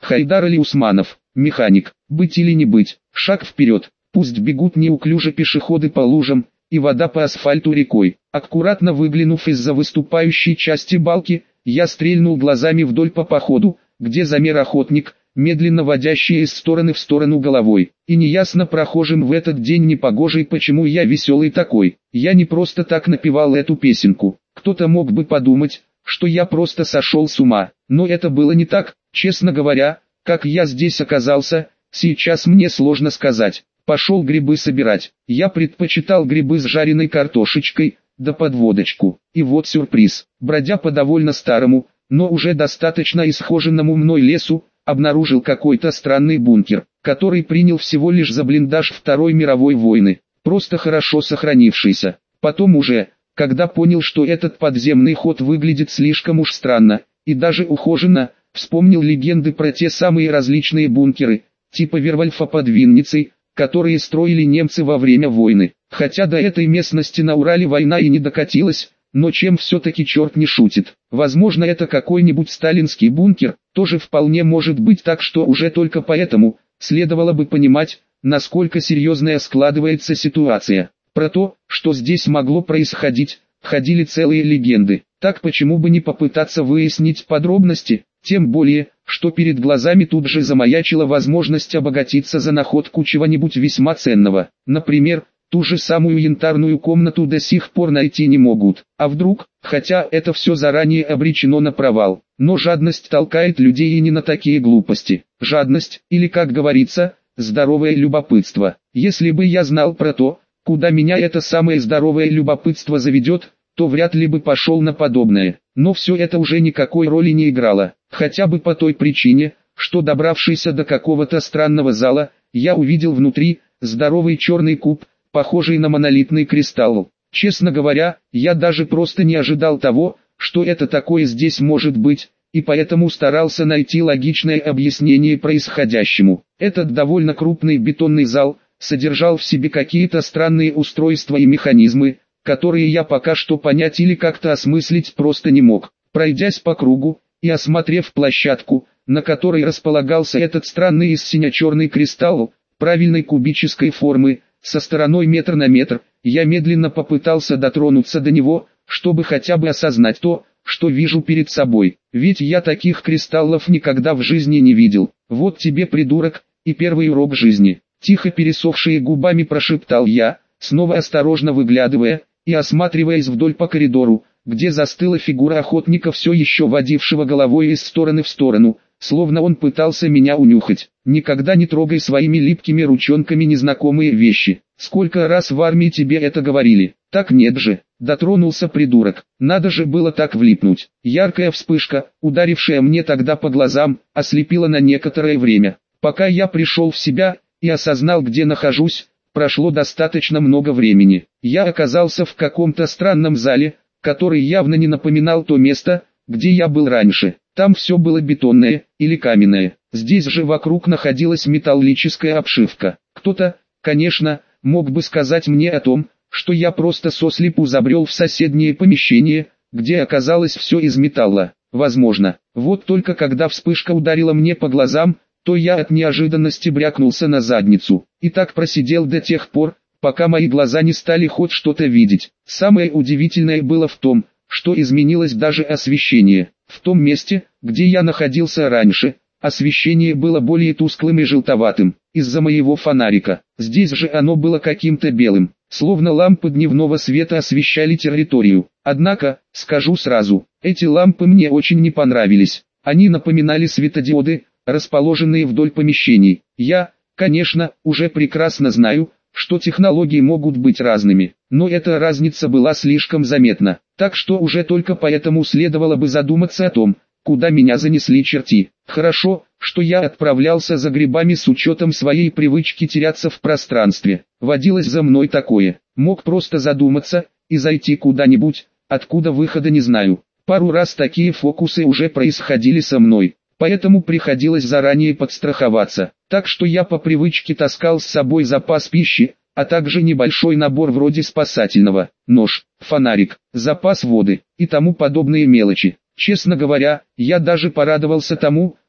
Хайдар или Усманов, механик, быть или не быть, шаг вперед, пусть бегут неуклюже пешеходы по лужам, и вода по асфальту рекой. Аккуратно выглянув из-за выступающей части балки, я стрельнул глазами вдоль по походу, где замер охотник, медленно водящий из стороны в сторону головой. И неясно прохожим в этот день непогожий, почему я веселый такой. Я не просто так напевал эту песенку. Кто-то мог бы подумать, что я просто сошел с ума. Но это было не так, честно говоря, как я здесь оказался, сейчас мне сложно сказать. Пошел грибы собирать. Я предпочитал грибы с жареной картошечкой, да под водочку. И вот сюрприз. Бродя по довольно старому, но уже достаточно исхоженному мной лесу, обнаружил какой-то странный бункер, который принял всего лишь за блиндаж Второй мировой войны, просто хорошо сохранившийся. Потом уже, когда понял, что этот подземный ход выглядит слишком уж странно, и даже ухоженно, вспомнил легенды про те самые различные бункеры, типа Вервольфа под Винницей, которые строили немцы во время войны. Хотя до этой местности на Урале война и не докатилась, но чем все-таки черт не шутит. Возможно, это какой-нибудь сталинский бункер, тоже вполне может быть, так что уже только поэтому следовало бы понимать, насколько серьезная складывается ситуация. Про то, что здесь могло происходить, ходили целые легенды. Так почему бы не попытаться выяснить подробности, тем более, что перед глазами тут же замаячила возможность обогатиться за находку чего-нибудь весьма ценного. Например, ту же самую янтарную комнату до сих пор найти не могут. А вдруг, хотя это все заранее обречено на провал. Но жадность толкает людей и не на такие глупости. Жадность, или как говорится, здоровое любопытство. Если бы я знал про то, куда меня это самое здоровое любопытство заведет, то вряд ли бы пошел на подобное. Но все это уже никакой роли не играло. Хотя бы по той причине, что добравшись до какого-то странного зала, я увидел внутри здоровый черный куб, похожий на монолитный кристалл. Честно говоря, я даже просто не ожидал того, что это такое здесь может быть, и поэтому старался найти логичное объяснение происходящему. Этот довольно крупный бетонный зал содержал в себе какие-то странные устройства и механизмы, которые я пока что понять или как-то осмыслить просто не мог. Пройдясь по кругу и осмотрев площадку, на которой располагался этот странный из сине-черный кристалл, правильной кубической формы, со стороной метр на метр, я медленно попытался дотронуться до него, чтобы хотя бы осознать то, что вижу перед собой. Ведь я таких кристаллов никогда в жизни не видел. Вот тебе, придурок, и первый урок жизни. Тихо пересохшие губами прошептал я, снова осторожно выглядывая и осматриваясь вдоль по коридору, где застыла фигура охотника, все еще водившего головой из стороны в сторону, словно он пытался меня унюхать. Никогда не трогай своими липкими ручонками незнакомые вещи. Сколько раз в армии тебе это говорили? Так нет же. Дотронулся придурок. Надо же было так влипнуть. Яркая вспышка, ударившая мне тогда по глазам, ослепила на некоторое время. Пока я пришел в себя и осознал, где нахожусь, прошло достаточно много времени. Я оказался в каком-то странном зале, который явно не напоминал то место, где я был раньше. Там все было бетонное или каменное. Здесь же вокруг находилась металлическая обшивка. Кто-то, конечно, мог бы сказать мне о том, что я просто сослепу забрел в соседнее помещение, где оказалось все из металла. Возможно. Вот только когда вспышка ударила мне по глазам, то я от неожиданности брякнулся на задницу. И так просидел до тех пор, пока мои глаза не стали хоть что-то видеть. Самое удивительное было в том, что изменилось даже освещение. В том месте, где я находился раньше, освещение было более тусклым и желтоватым, из-за моего фонарика. Здесь же оно было каким-то белым, словно лампы дневного света освещали территорию. Однако, скажу сразу, эти лампы мне очень не понравились. Они напоминали светодиоды, расположенные вдоль помещений. Я, конечно, уже прекрасно знаю, что технологии могут быть разными, но эта разница была слишком заметна, так что уже только поэтому следовало бы задуматься о том, куда меня занесли черти. Хорошо, что я отправлялся за грибами с учетом своей привычки теряться в пространстве. Водилось за мной такое. Мог просто задуматься и зайти куда-нибудь, откуда выхода не знаю. Пару раз такие фокусы уже происходили со мной, поэтому приходилось заранее подстраховаться. Так что я по привычке таскал с собой запас пищи, а также небольшой набор вроде спасательного, нож, фонарик, запас воды и тому подобные мелочи. Честно говоря, я даже порадовался тому,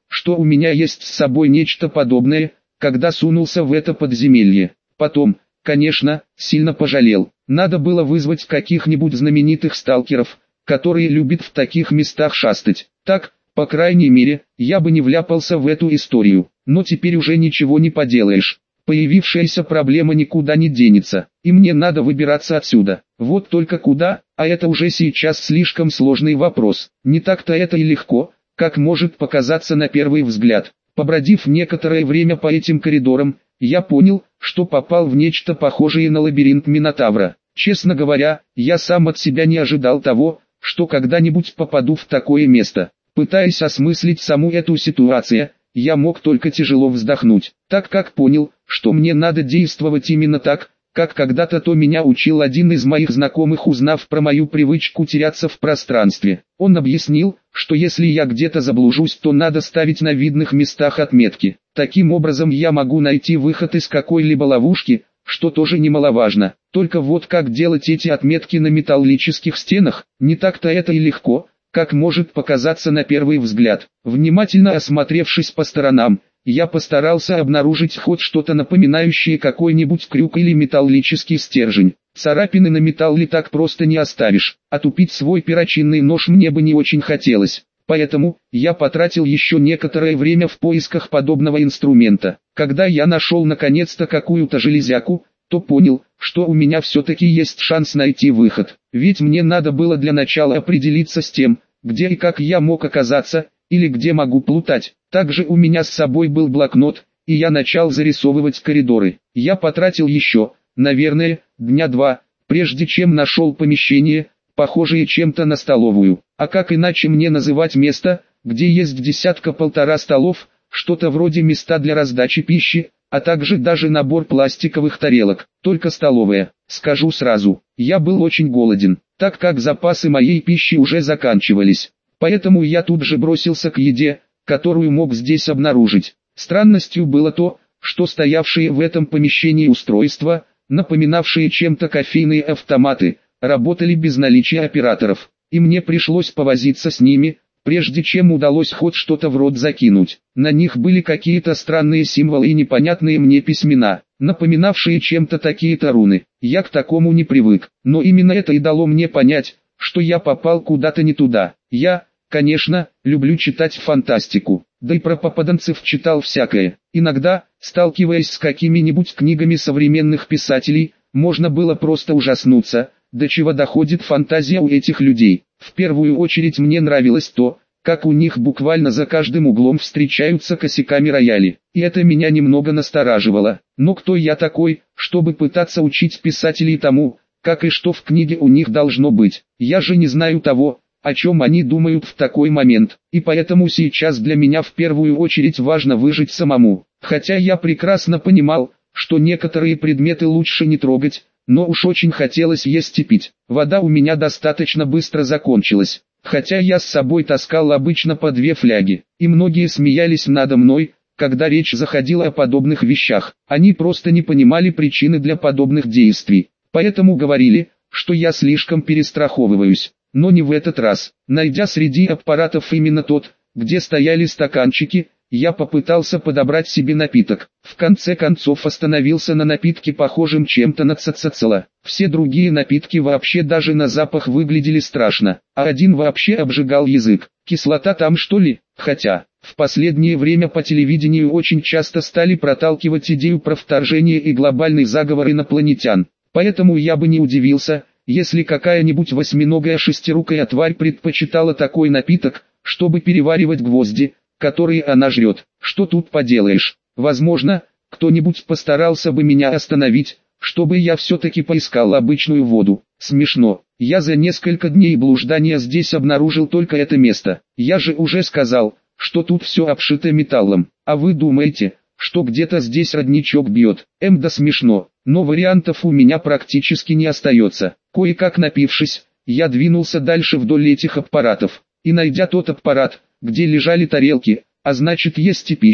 что у меня есть с собой нечто подобное, когда сунулся в это подземелье. Потом, конечно, сильно пожалел. Надо было вызвать каких-нибудь знаменитых сталкеров, которые любят в таких местах шастать. Так, по крайней мере, я бы не вляпался в эту историю. Но теперь уже ничего не поделаешь. Появившаяся проблема никуда не денется, и мне надо выбираться отсюда. Вот только куда, а это уже сейчас слишком сложный вопрос. Не так-то это и легко, как может показаться на первый взгляд. Побродив некоторое время по этим коридорам, я понял, что попал в нечто похожее на лабиринт Минотавра. Честно говоря, я сам от себя не ожидал того, что когда-нибудь попаду в такое место. Пытаясь осмыслить саму эту ситуацию, я мог только тяжело вздохнуть, так как понял, что мне надо действовать именно так, как когда-то то меня учил один из моих знакомых, узнав про мою привычку теряться в пространстве. Он объяснил, что если я где-то заблужусь, то надо ставить на видных местах отметки. Таким образом я могу найти выход из какой-либо ловушки, что тоже немаловажно. Только вот как делать эти отметки на металлических стенах, не так-то это и легко, как может показаться на первый взгляд. Внимательно осмотревшись по сторонам, я постарался обнаружить хоть что-то напоминающее какой-нибудь крюк или металлический стержень. Царапины на металле так просто не оставишь, а тупить свой перочинный нож мне бы не очень хотелось. Поэтому, я потратил еще некоторое время в поисках подобного инструмента. Когда я нашел наконец-то какую-то железяку, то понял, что у меня все-таки есть шанс найти выход. Ведь мне надо было для начала определиться с тем, где и как я мог оказаться, или где могу плутать. Также у меня с собой был блокнот, и я начал зарисовывать коридоры. Я потратил еще, наверное, дня 2, прежде чем нашел помещение, похожее чем-то на столовую. А как иначе мне называть место, где есть десятка-полтора столов, что-то вроде места для раздачи пищи, а также даже набор пластиковых тарелок, только столовая. Скажу сразу, я был очень голоден, так как запасы моей пищи уже заканчивались. Поэтому я тут же бросился к еде, которую мог здесь обнаружить. Странностью было то, что стоявшие в этом помещении устройства, напоминавшие чем-то кофейные автоматы, работали без наличия операторов, и мне пришлось повозиться с ними, прежде чем удалось хоть что-то в рот закинуть. На них были какие-то странные символы и непонятные мне письмена, напоминавшие чем-то такие-то руны. Я к такому не привык, но именно это и дало мне понять, что я попал куда-то не туда. Я, конечно, люблю читать фантастику, да и про попаданцев читал всякое. Иногда, сталкиваясь с какими-нибудь книгами современных писателей, можно было просто ужаснуться, до чего доходит фантазия у этих людей. В первую очередь мне нравилось то, как у них буквально за каждым углом встречаются косяками рояли, и это меня немного настораживало. Но кто я такой, чтобы пытаться учить писателей тому, как и что в книге у них должно быть? Я же не знаю того, о чем они думают в такой момент, и поэтому сейчас для меня в первую очередь важно выжить самому. Хотя я прекрасно понимал, что некоторые предметы лучше не трогать, но уж очень хотелось есть и пить. Вода у меня достаточно быстро закончилась, хотя я с собой таскал обычно по 2 фляги, и многие смеялись надо мной, когда речь заходила о подобных вещах. Они просто не понимали причины для подобных действий, поэтому говорили, что я слишком перестраховываюсь. Но не в этот раз. Найдя среди аппаратов именно тот, где стояли стаканчики, я попытался подобрать себе напиток. В конце концов остановился на напитке, похожем чем-то на цицицила. Все другие напитки вообще даже на запах выглядели страшно, а один вообще обжигал язык. Кислота там что ли? Хотя, в последнее время по телевидению очень часто стали проталкивать идею про вторжение и глобальный заговор инопланетян. Поэтому я бы не удивился, если какая-нибудь восьминогая шестирукая тварь предпочитала такой напиток, чтобы переваривать гвозди, которые она жрет. Что тут поделаешь? Возможно, кто-нибудь постарался бы меня остановить, чтобы я все-таки поискал обычную воду. Смешно. Я за несколько дней блуждания здесь обнаружил только это место. Я же уже сказал, что тут все обшито металлом. А вы думаете, что где-то здесь родничок бьет? Да смешно. Но вариантов у меня практически не остается. Кое-как напившись, я двинулся дальше вдоль этих аппаратов, и найдя тот аппарат, где лежали тарелки, а значит есть и пища,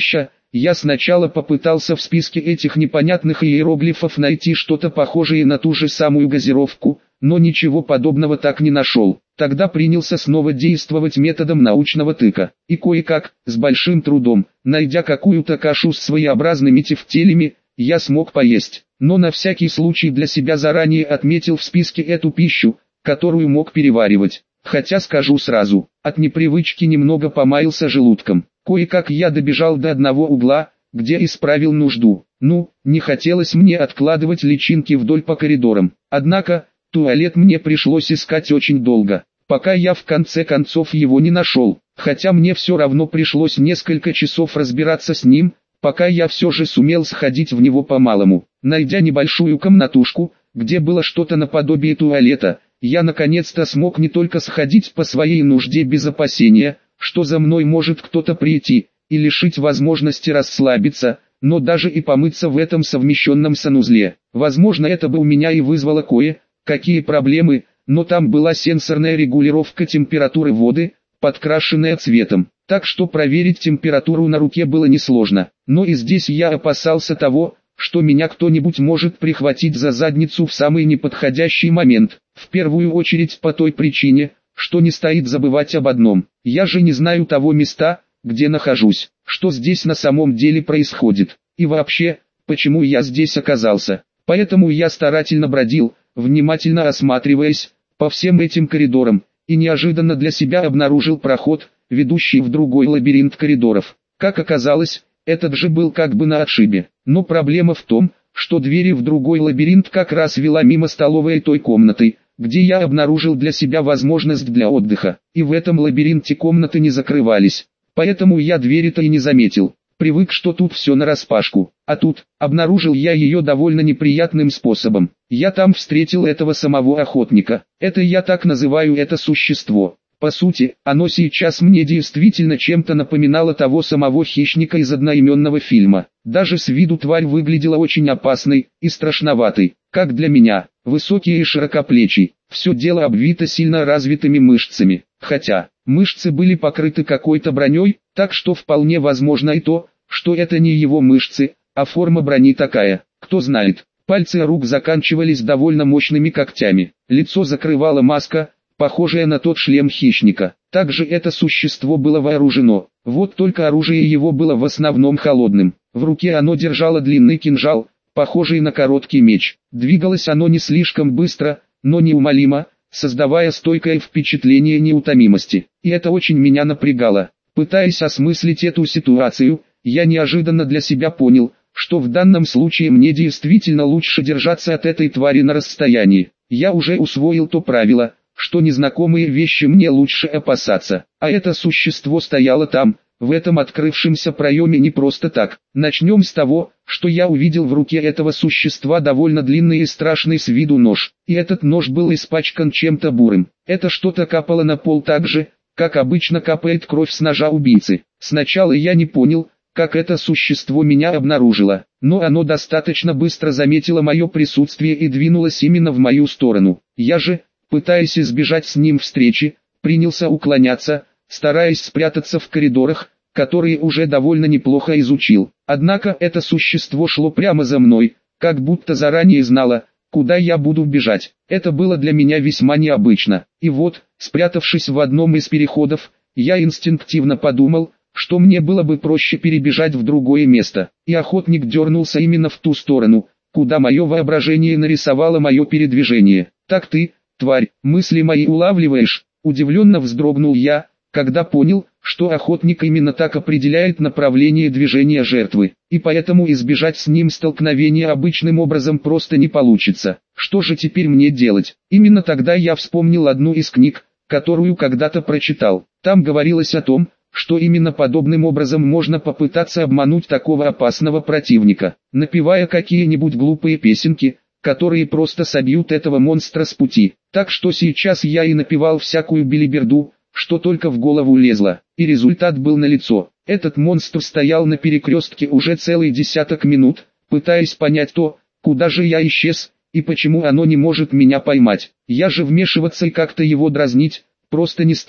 Я сначала попытался в списке этих непонятных иероглифов найти что-то похожее на ту же самую газировку, но ничего подобного так не нашел. Тогда принялся снова действовать методом научного тыка. И кое-как, с большим трудом, найдя какую-то кашу с своеобразными тефтелями, я смог поесть. Но на всякий случай для себя заранее отметил в списке эту пищу, которую мог переваривать. Хотя скажу сразу, от непривычки немного помаился желудком. Кое-как я добежал до одного угла, где исправил нужду. Не хотелось мне откладывать личинки вдоль по коридорам. Однако, туалет мне пришлось искать очень долго, пока я в конце концов его не нашел. Хотя мне все равно пришлось несколько часов разбираться с ним, пока я все же сумел сходить в него по-малому. Найдя небольшую комнатушку, где было что-то наподобие туалета, я наконец-то смог не только сходить по своей нужде без опасения, что за мной может кто-то прийти, и лишить возможности расслабиться, но даже и помыться в этом совмещенном санузле. Возможно, это бы у меня и вызвало кое-какие проблемы, но там была сенсорная регулировка температуры воды, подкрашенная цветом, так что проверить температуру на руке было несложно. Но и здесь я опасался того, что меня кто-нибудь может прихватить за задницу в самый неподходящий момент. В первую очередь по той причине, что не стоит забывать об одном. Я же не знаю того места, где нахожусь, что здесь на самом деле происходит. И вообще, почему я здесь оказался. Поэтому я старательно бродил, внимательно осматриваясь по всем этим коридорам, и неожиданно для себя обнаружил проход, ведущий в другой лабиринт коридоров. Как оказалось, этот же был как бы на отшибе. Но проблема в том, что двери в другой лабиринт как раз вела мимо столовой той комнаты, где я обнаружил для себя возможность для отдыха. И в этом лабиринте комнаты не закрывались. Поэтому я двери-то и не заметил. Привык, что тут все нараспашку. А тут, обнаружил я ее довольно неприятным способом. Я там встретил этого самого охотника. Это я так называю это существо. По сути, оно сейчас мне действительно чем-то напоминало того самого хищника из одноименного фильма. Даже с виду тварь выглядела очень опасной и страшноватой, как для меня. Высокий и широкоплечий, все дело обвито сильно развитыми мышцами. Хотя, мышцы были покрыты какой-то броней, так что вполне возможно и то, что это не его мышцы, а форма брони такая. Кто знает, пальцы рук заканчивались довольно мощными когтями. Лицо закрывала маска, похожая на тот шлем хищника. Также это существо было вооружено. Вот только оружие его было в основном холодным. В руке оно держало длинный кинжал, похожий на короткий меч. Двигалось оно не слишком быстро, но неумолимо, создавая стойкое впечатление неутомимости. И это очень меня напрягало. Пытаясь осмыслить эту ситуацию, я неожиданно для себя понял, что в данном случае мне действительно лучше держаться от этой твари на расстоянии. Я уже усвоил то правило, что незнакомые вещи мне лучше опасаться. А это существо стояло там, в этом открывшемся проеме не просто так. Начнем с того, что я увидел в руке этого существа довольно длинный и страшный с виду нож. И этот нож был испачкан чем-то бурым. Это что-то капало на пол так же, как обычно капает кровь с ножа убийцы. Сначала я не понял, как это существо меня обнаружило, но оно достаточно быстро заметило мое присутствие и двинулось именно в мою сторону. Я же, пытаясь избежать с ним встречи, принялся уклоняться, стараясь спрятаться в коридорах, которые уже довольно неплохо изучил. Однако это существо шло прямо за мной, как будто заранее знало, куда я буду бежать. Это было для меня весьма необычно. И вот, спрятавшись в одном из переходов, я инстинктивно подумал, что мне было бы проще перебежать в другое место. И охотник дернулся именно в ту сторону, куда мое воображение нарисовало мое передвижение. «Так ты, тварь, мысли мои улавливаешь?» Удивленно вздрогнул я, когда понял, что охотник именно так определяет направление движения жертвы, и поэтому избежать с ним столкновения обычным образом просто не получится. Что же теперь мне делать? Именно тогда я вспомнил одну из книг, которую когда-то прочитал. Там говорилось о том, что именно подобным образом можно попытаться обмануть такого опасного противника, напевая какие-нибудь глупые песенки, которые просто собьют этого монстра с пути. Так что сейчас я и напевал всякую белиберду, что только в голову лезло, и результат был налицо. Этот монстр стоял на перекрестке уже целый десяток минут, пытаясь понять то, куда же я исчез, и почему оно не может меня поймать. Я же вмешиваться и как-то его дразнить, просто не стал.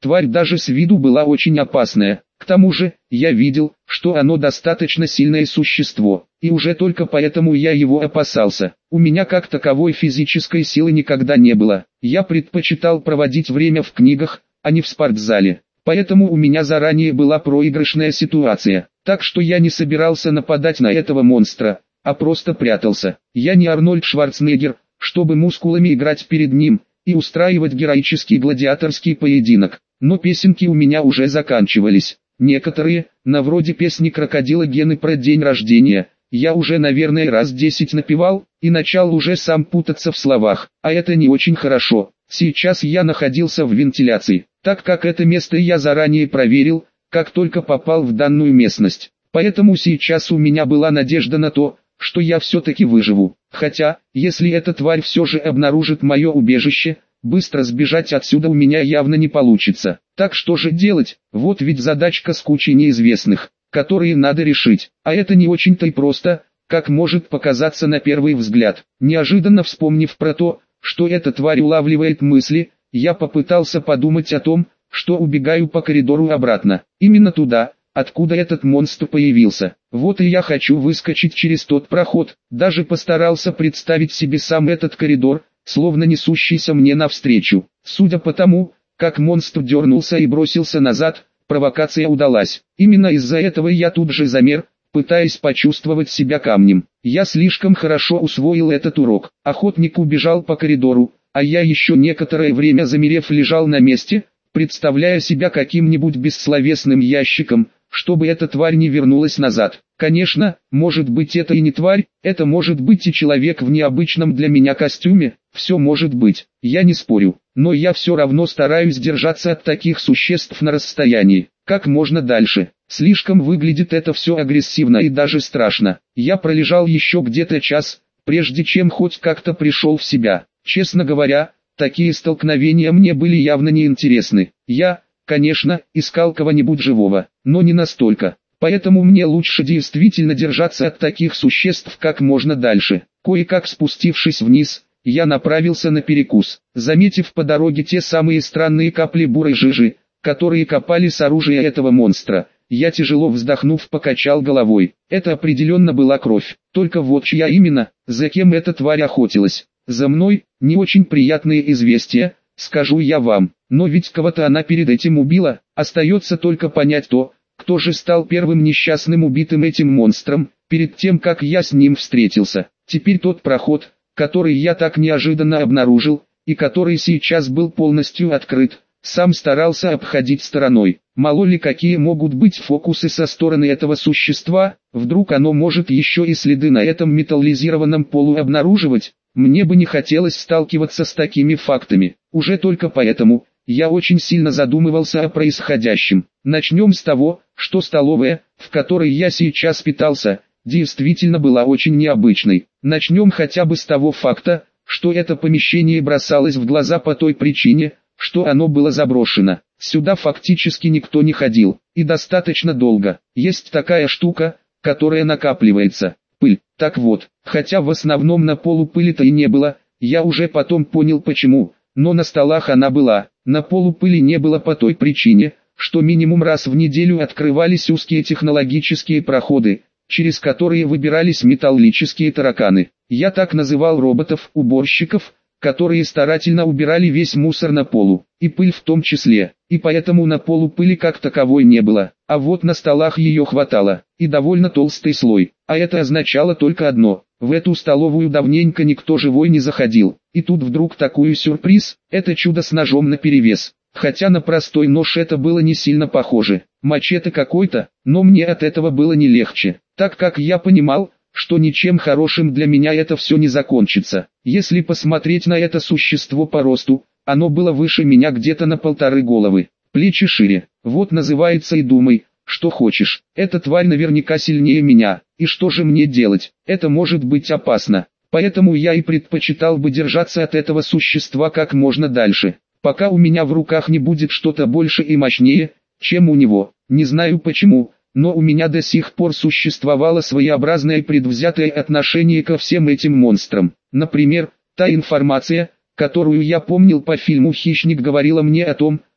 Тварь даже с виду была очень опасная. К тому же, я видел, что оно достаточно сильное существо, и уже только поэтому я его опасался. У меня как таковой физической силы никогда не было. Я предпочитал проводить время в книгах, а не в спортзале. Поэтому у меня заранее была проигрышная ситуация. Так что я не собирался нападать на этого монстра, а просто прятался. Я не Арнольд Шварценеггер, чтобы мускулами играть перед ним и устраивать героический гладиаторский поединок. Но песенки у меня уже заканчивались. Некоторые, на вроде песни крокодила Гены про день рождения, я уже наверное раз 10 напевал, и начал уже сам путаться в словах, а это не очень хорошо. Сейчас я находился в вентиляции, так как это место я заранее проверил, как только попал в данную местность. Поэтому сейчас у меня была надежда на то, что я все-таки выживу. Хотя, если эта тварь все же обнаружит мое убежище, быстро сбежать отсюда у меня явно не получится. Так что же делать? Вот ведь задачка с кучей неизвестных, которые надо решить. А это не очень-то и просто, как может показаться на первый взгляд. Неожиданно вспомнив про то, что эта тварь улавливает мысли, я попытался подумать о том, что убегаю по коридору обратно. Именно туда, откуда этот монстр появился. Вот и я хочу выскочить через тот проход. Даже постарался представить себе сам этот коридор, словно несущийся мне навстречу. Судя по тому, как монстр дернулся и бросился назад, провокация удалась. Именно из-за этого я тут же замер, пытаясь почувствовать себя камнем. Я слишком хорошо усвоил этот урок. Охотник убежал по коридору, а я еще некоторое время замерев лежал на месте, представляя себя каким-нибудь бессловесным ящиком, чтобы эта тварь не вернулась назад. Конечно, может быть это и не тварь, это может быть и человек в необычном для меня костюме, все может быть, я не спорю, но я все равно стараюсь держаться от таких существ на расстоянии, как можно дальше. Слишком выглядит это все агрессивно и даже страшно. Я пролежал еще где-то час, прежде чем хоть как-то пришел в себя. Честно говоря, такие столкновения мне были явно неинтересны. Я, конечно, искал кого-нибудь живого, но не настолько. Поэтому мне лучше действительно держаться от таких существ как можно дальше. Кое-как спустившись вниз, я направился на перекус, заметив по дороге те самые странные капли бурой жижи, которые капали с оружия этого монстра. Я тяжело вздохнув покачал головой. Это определенно была кровь. Только вот чья именно, за кем эта тварь охотилась. За мной, не очень приятные известия, скажу я вам. Но ведь кого-то она перед этим убила. Остается только понять то, кто же стал первым несчастным убитым этим монстром, перед тем как я с ним встретился. Теперь тот проход, который я так неожиданно обнаружил, и который сейчас был полностью открыт, сам старался обходить стороной. Мало ли какие могут быть фокусы со стороны этого существа, вдруг оно может еще и следы на этом металлизированном полу обнаруживать. Мне бы не хотелось сталкиваться с такими фактами. Уже только поэтому я очень сильно задумывался о происходящем. Начнем с того, что столовая, в которой я сейчас питался, действительно была очень необычной. Начнем хотя бы с того факта, что это помещение бросалось в глаза по той причине, что оно было заброшено. Сюда фактически никто не ходил, и достаточно долго. Есть такая штука, которая накапливается. Пыль. Так вот, хотя в основном на полу пыли-то и не было, я уже потом понял почему, но на столах она была. На полу пыли не было по той причине, что минимум раз в неделю открывались узкие технологические проходы, через которые выбирались металлические тараканы. Я так называл роботов-уборщиков, которые старательно убирали весь мусор на полу, и пыль в том числе, и поэтому на полу пыли как таковой не было, а вот на столах ее хватало, и довольно толстый слой, а это означало только одно: в эту столовую давненько никто живой не заходил, и тут вдруг такой сюрприз, это чудо с ножом наперевес, хотя на простой нож это было не сильно похоже, мачете какой-то, но мне от этого было не легче, так как я понимал, что ничем хорошим для меня это все не закончится. Если посмотреть на это существо по росту, оно было выше меня где-то на 1,5 головы, плечи шире. Вот называется и думай, что хочешь. Эта тварь наверняка сильнее меня, и что же мне делать? Это может быть опасно. Поэтому я и предпочитал бы держаться от этого существа как можно дальше, пока у меня в руках не будет что-то больше и мощнее, чем у него. Не знаю почему, но у меня до сих пор существовало своеобразное предвзятое отношение ко всем этим монстрам. Например, та информация, которую я помнил по фильму «Хищник», говорила мне о том,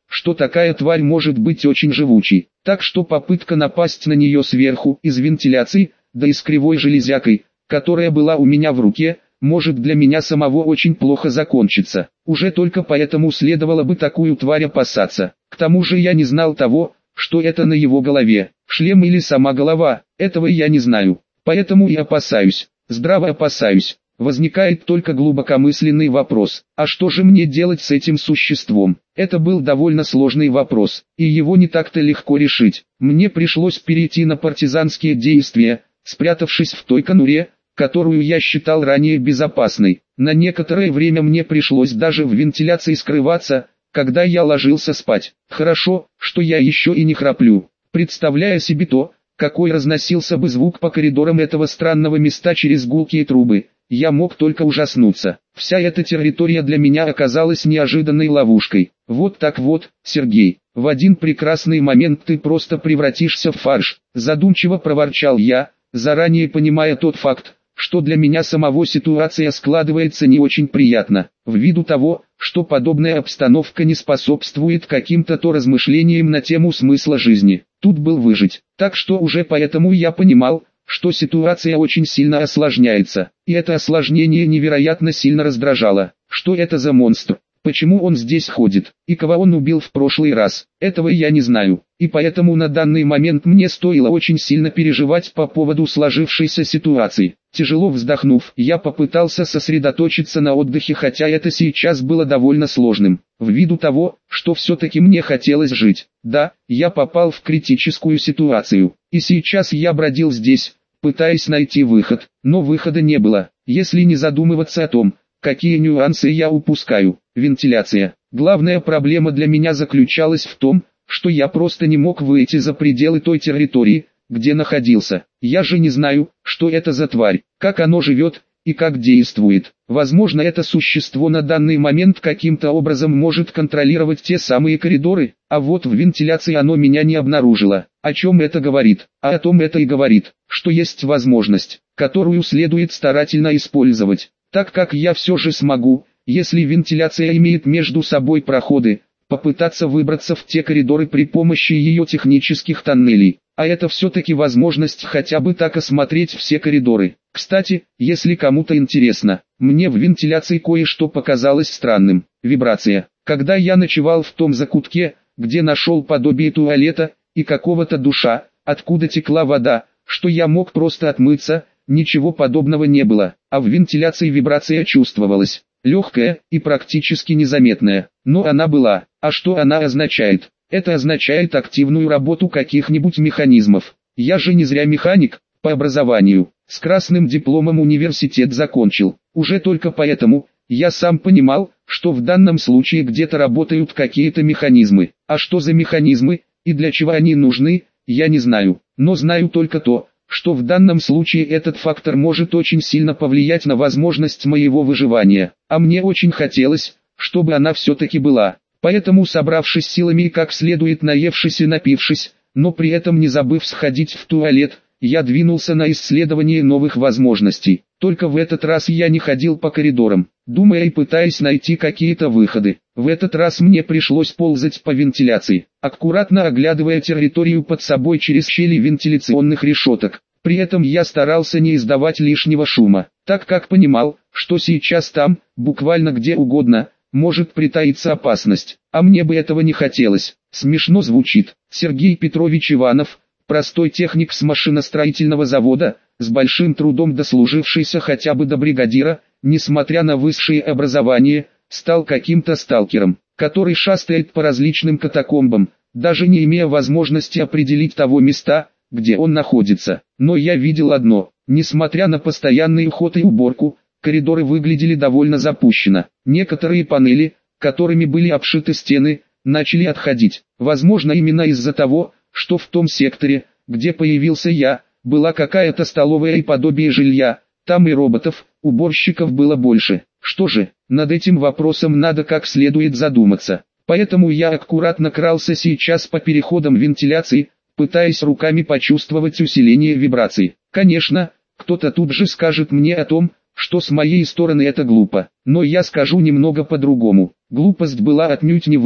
что такая тварь может быть очень живучей, так что попытка напасть на нее сверху из вентиляции, да и с кривой железякой, которая была у меня в руке, может для меня самого очень плохо закончиться. Уже только поэтому следовало бы такую тварь опасаться. К тому же я не знал того, что это на его голове, шлем или сама голова, этого я не знаю. Поэтому и опасаюсь, здраво опасаюсь. Возникает только глубокомысленный вопрос, а что же мне делать с этим существом? Это был довольно сложный вопрос, и его не так-то легко решить. Мне пришлось перейти на партизанские действия, спрятавшись в той конуре, которую я считал ранее безопасной. На некоторое время мне пришлось даже в вентиляции скрываться, когда я ложился спать. Хорошо, что я еще и не храплю, представляя себе то, какой разносился бы звук по коридорам этого странного места через гулкие трубы. Я мог только ужаснуться. Вся эта территория для меня оказалась неожиданной ловушкой. Вот так вот, Сергей, в один прекрасный момент ты просто превратишься в фарш, задумчиво проворчал я, заранее понимая тот факт, что для меня самого ситуация складывается не очень приятно, ввиду того, что подобная обстановка не способствует каким-то размышлениям на тему смысла жизни. Тут был выжить. Так что уже поэтому я понимал, что ситуация очень сильно осложняется, и это осложнение невероятно сильно раздражало. Что это за монстр? Почему он здесь ходит? И кого он убил в прошлый раз? Этого я не знаю. И поэтому на данный момент мне стоило очень сильно переживать по поводу сложившейся ситуации. Тяжело вздохнув, я попытался сосредоточиться на отдыхе, хотя это сейчас было довольно сложным, ввиду того, что все-таки мне хотелось жить. Да, я попал в критическую ситуацию, и сейчас я бродил здесь, пытаясь найти выход, но выхода не было, если не задумываться о том, какие нюансы я упускаю. Вентиляция. Главная проблема для меня заключалась в том, что я просто не мог выйти за пределы той территории, где находился. Я же не знаю, что это за тварь, как оно живет и как действует. Возможно, это существо на данный момент каким-то образом может контролировать те самые коридоры, а вот в вентиляции оно меня не обнаружило. О чем это говорит? А о том это и говорит, что есть возможность, которую следует старательно использовать, так как я все же смогу, если вентиляция имеет между собой проходы, попытаться выбраться в те коридоры при помощи ее технических тоннелей. А это все-таки возможность хотя бы так осмотреть все коридоры. Кстати, если кому-то интересно, мне в вентиляции кое-что показалось странным. Вибрация. Когда я ночевал в том закутке, где нашел подобие туалета и какого-то душа, откуда текла вода, что я мог просто отмыться, ничего подобного не было. А в вентиляции вибрация чувствовалась. Легкая и практически незаметная. Но она была. А что она означает? Это означает активную работу каких-нибудь механизмов. Я же не зря механик, по образованию. С красным дипломом университет закончил. Уже только поэтому, я сам понимал, что в данном случае где-то работают какие-то механизмы. А что за механизмы, и для чего они нужны, я не знаю. Но знаю только то, что в данном случае этот фактор может очень сильно повлиять на возможность моего выживания. А мне очень хотелось, чтобы она все-таки была. Поэтому, собравшись силами и как следует наевшись и напившись, но при этом не забыв сходить в туалет, я двинулся на исследование новых возможностей. Только в этот раз я не ходил по коридорам, думая и пытаясь найти какие-то выходы. В этот раз мне пришлось ползать по вентиляции, аккуратно оглядывая территорию под собой через щели вентиляционных решеток. При этом я старался не издавать лишнего шума, так как понимал, что сейчас там, буквально где угодно, может притаиться опасность, а мне бы этого не хотелось. Смешно звучит. Сергей Петрович Иванов, простой техник с машиностроительного завода, с большим трудом дослужившийся хотя бы до бригадира, несмотря на высшее образование, стал каким-то сталкером, который шастает по различным катакомбам, даже не имея возможности определить того места, где он находится. Но я видел одно: несмотря на постоянный уход и уборку, коридоры выглядели довольно запущенно. Некоторые панели, которыми были обшиты стены, начали отходить. Возможно, именно из-за того, что в том секторе, где появился я, была какая-то столовая и подобие жилья. Там и роботов, уборщиков было больше. Что же, над этим вопросом надо как следует задуматься. Поэтому я аккуратно крался сейчас по переходам вентиляции, пытаясь руками почувствовать усиление вибраций. Конечно, кто-то тут же скажет мне о том, что с моей стороны это глупо, но я скажу немного по-другому. Глупость была отнюдь не в этом.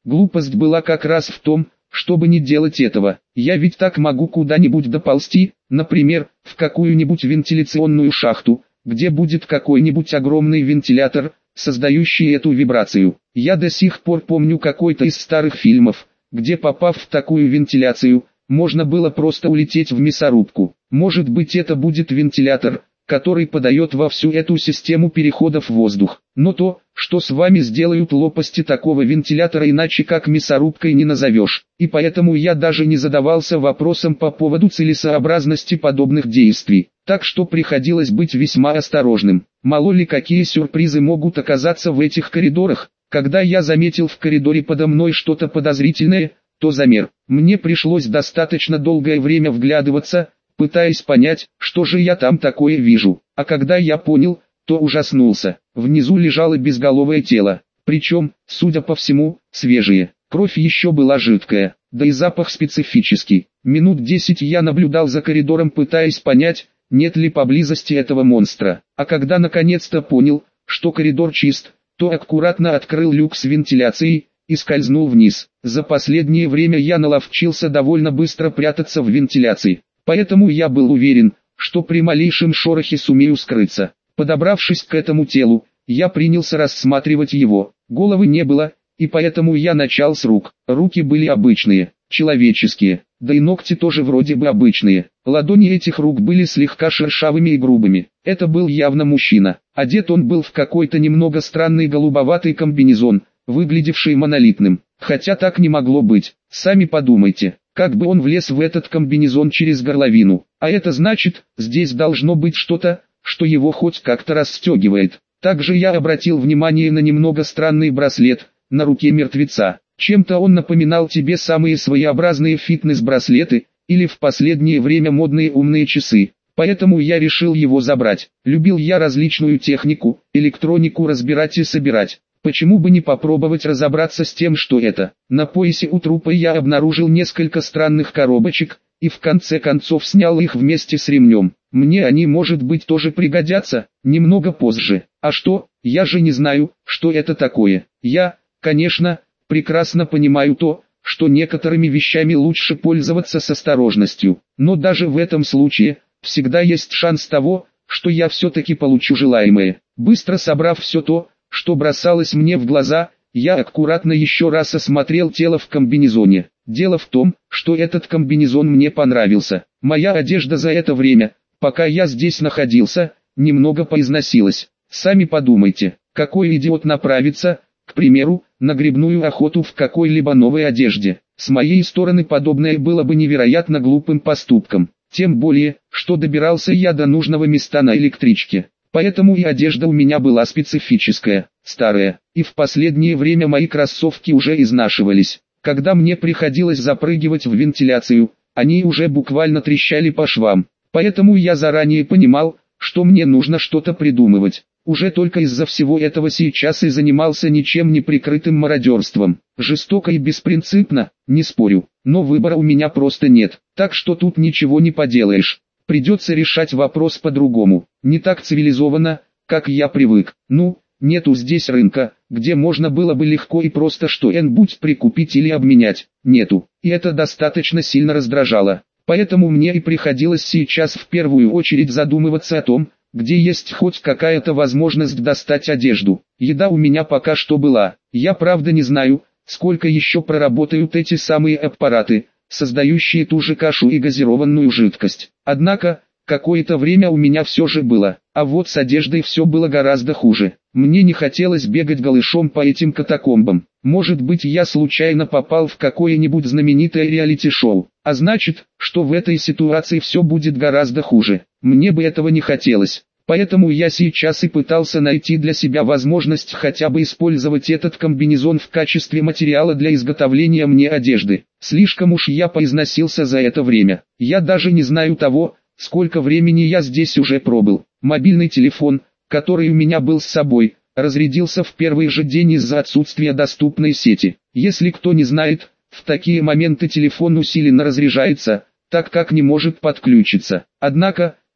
Глупость была как раз в том, чтобы не делать этого. Я ведь так могу куда-нибудь доползти, например, в какую-нибудь вентиляционную шахту, где будет какой-нибудь огромный вентилятор, создающий эту вибрацию. Я до сих пор помню какой-то из старых фильмов, где, попав в такую вентиляцию, можно было просто улететь в мясорубку. Может быть, это будет вентилятор, который подает во всю эту систему переходов воздух. Но то, что с вами сделают лопасти такого вентилятора, иначе как мясорубкой не назовешь. И поэтому я даже не задавался вопросом по поводу целесообразности подобных действий. Так что приходилось быть весьма осторожным. Мало ли какие сюрпризы могут оказаться в этих коридорах. Когда я заметил в коридоре подо мной что-то подозрительное, то замер. Мне пришлось достаточно долгое время вглядываться, пытаясь понять, что же я там такое вижу. А когда я понял, то ужаснулся. Внизу лежало безголовое тело, причем, судя по всему, свежее. Кровь еще была жидкая, да и запах специфический. Минут 10 я наблюдал за коридором, пытаясь понять, нет ли поблизости этого монстра. А когда наконец-то понял, что коридор чист, то аккуратно открыл люк с вентиляцией и скользнул вниз. За последнее время я наловчился довольно быстро прятаться в вентиляции, поэтому я был уверен, что при малейшем шорохе сумею скрыться. Подобравшись к этому телу, я принялся рассматривать его. Головы не было, и поэтому я начал с рук. Руки были обычные, человеческие, да и ногти тоже вроде бы обычные. Ладони этих рук были слегка шершавыми и грубыми. Это был явно мужчина. Одет он был в какой-то немного странный голубоватый комбинезон, выглядевший монолитным. Хотя так не могло быть. Сами подумайте, как бы он влез в этот комбинезон через горловину. А это значит, здесь должно быть что-то, что его хоть как-то расстегивает. Также я обратил внимание на немного странный браслет на руке мертвеца. Чем-то он напоминал тебе самые своеобразные фитнес-браслеты, или в последнее время модные умные часы. Поэтому я решил его забрать. Любил я различную технику, электронику разбирать и собирать. Почему бы не попробовать разобраться с тем, что это? На поясе у трупа я обнаружил несколько странных коробочек, и в конце концов снял их вместе с ремнем. Мне они, может быть, тоже пригодятся, немного позже. А что, я же не знаю, что это такое. Я, конечно, прекрасно понимаю то, что некоторыми вещами лучше пользоваться с осторожностью. Но даже в этом случае, всегда есть шанс того, что я все-таки получу желаемое. Быстро собрав все то, что бросалось мне в глаза, я аккуратно еще раз осмотрел тело в комбинезоне. Дело в том, что этот комбинезон мне понравился. Моя одежда за это время, пока я здесь находился, немного поизносилась. Сами подумайте, какой идиот направится, к примеру, на грибную охоту в какой-либо новой одежде. С моей стороны подобное было бы невероятно глупым поступком. Тем более, что добирался я до нужного места на электричке. Поэтому и одежда у меня была специфическая, старая, и в последнее время мои кроссовки уже изнашивались. Когда мне приходилось запрыгивать в вентиляцию, они уже буквально трещали по швам. Поэтому я заранее понимал, что мне нужно что-то придумывать. Уже только из-за всего этого сейчас и занимался ничем не прикрытым мародерством. Жестоко и беспринципно, не спорю, но выбора у меня просто нет, так что тут ничего не поделаешь. Придется решать вопрос по-другому, не так цивилизованно, как я привык. Ну, нету здесь рынка, где можно было бы легко и просто что-нибудь прикупить или обменять. Нету, и это достаточно сильно раздражало. Поэтому мне и приходилось сейчас в первую очередь задумываться о том, где есть хоть какая-то возможность достать одежду. Еда у меня пока что была. Я правда не знаю, сколько еще проработают эти самые аппараты, создающие ту же кашу и газированную жидкость. Однако, какое-то время у меня все же было. А вот с одеждой все было гораздо хуже. Мне не хотелось бегать голышом по этим катакомбам. Может быть, я случайно попал в какое-нибудь знаменитое реалити-шоу. А значит, что в этой ситуации все будет гораздо хуже. Мне бы этого не хотелось. Поэтому я сейчас и пытался найти для себя возможность хотя бы использовать этот комбинезон в качестве материала для изготовления мне одежды. Слишком уж я поизносился за это время. Я даже не знаю того, сколько времени я здесь уже пробыл. Мобильный телефон, который у меня был с собой, разрядился в первый же день из-за отсутствия доступной сети. Если кто не знает, в такие моменты телефон усиленно разряжается, так как не может подключиться. Однако,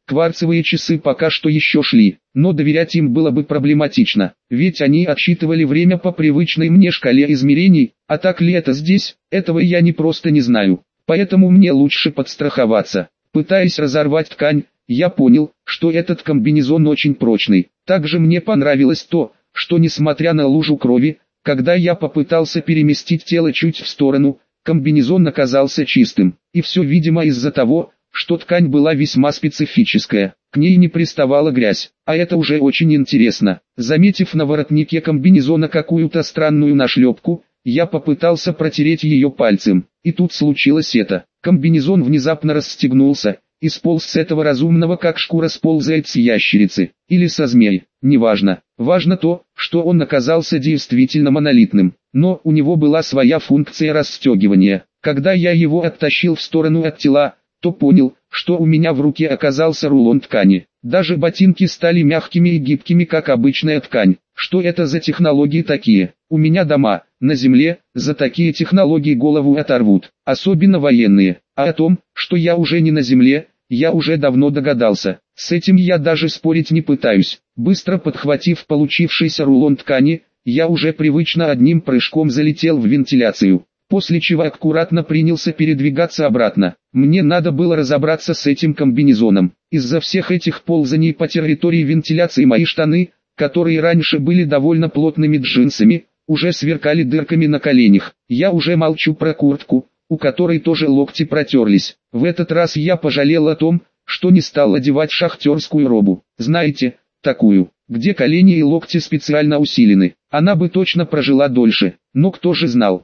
Кварцевые часы пока что еще шли, но доверять им было бы проблематично, ведь они отсчитывали время по привычной мне шкале измерений, а так ли это здесь, этого я просто не знаю. Поэтому мне лучше подстраховаться. Пытаясь разорвать ткань, я понял, что этот комбинезон очень прочный. Также мне понравилось то, что несмотря на лужу крови, когда я попытался переместить тело чуть в сторону, комбинезон оказался чистым. И все, видимо, из-за того, что ткань была весьма специфическая, к ней не приставала грязь, а это уже очень интересно. Заметив на воротнике комбинезона какую-то странную нашлепку, я попытался протереть ее пальцем, и тут случилось это. Комбинезон внезапно расстегнулся, и сполз с этого разумного, как шкура сползает с ящерицы, или со змеи, неважно. Важно то, что он оказался действительно монолитным, но у него была своя функция расстегивания. Когда я его оттащил в сторону от тела, то понял, что у меня в руке оказался рулон ткани. Даже ботинки стали мягкими и гибкими, как обычная ткань. Что это за технологии такие? У меня дома, на земле, за такие технологии голову оторвут, особенно военные. А о том, что я уже не на земле, я уже давно догадался. С этим я даже спорить не пытаюсь. Быстро подхватив получившийся рулон ткани, я уже привычно одним прыжком залетел в вентиляцию, после чего аккуратно принялся передвигаться обратно. Мне надо было разобраться с этим комбинезоном. Из-за всех этих ползаний по территории вентиляции мои штаны, которые раньше были довольно плотными джинсами, уже сверкали дырками на коленях. Я уже молчу про куртку, у которой тоже локти протерлись. В этот раз я пожалел о том, что не стал одевать шахтерскую робу. Знаете, такую, где колени и локти специально усилены. Она бы точно прожила дольше. Но кто же знал?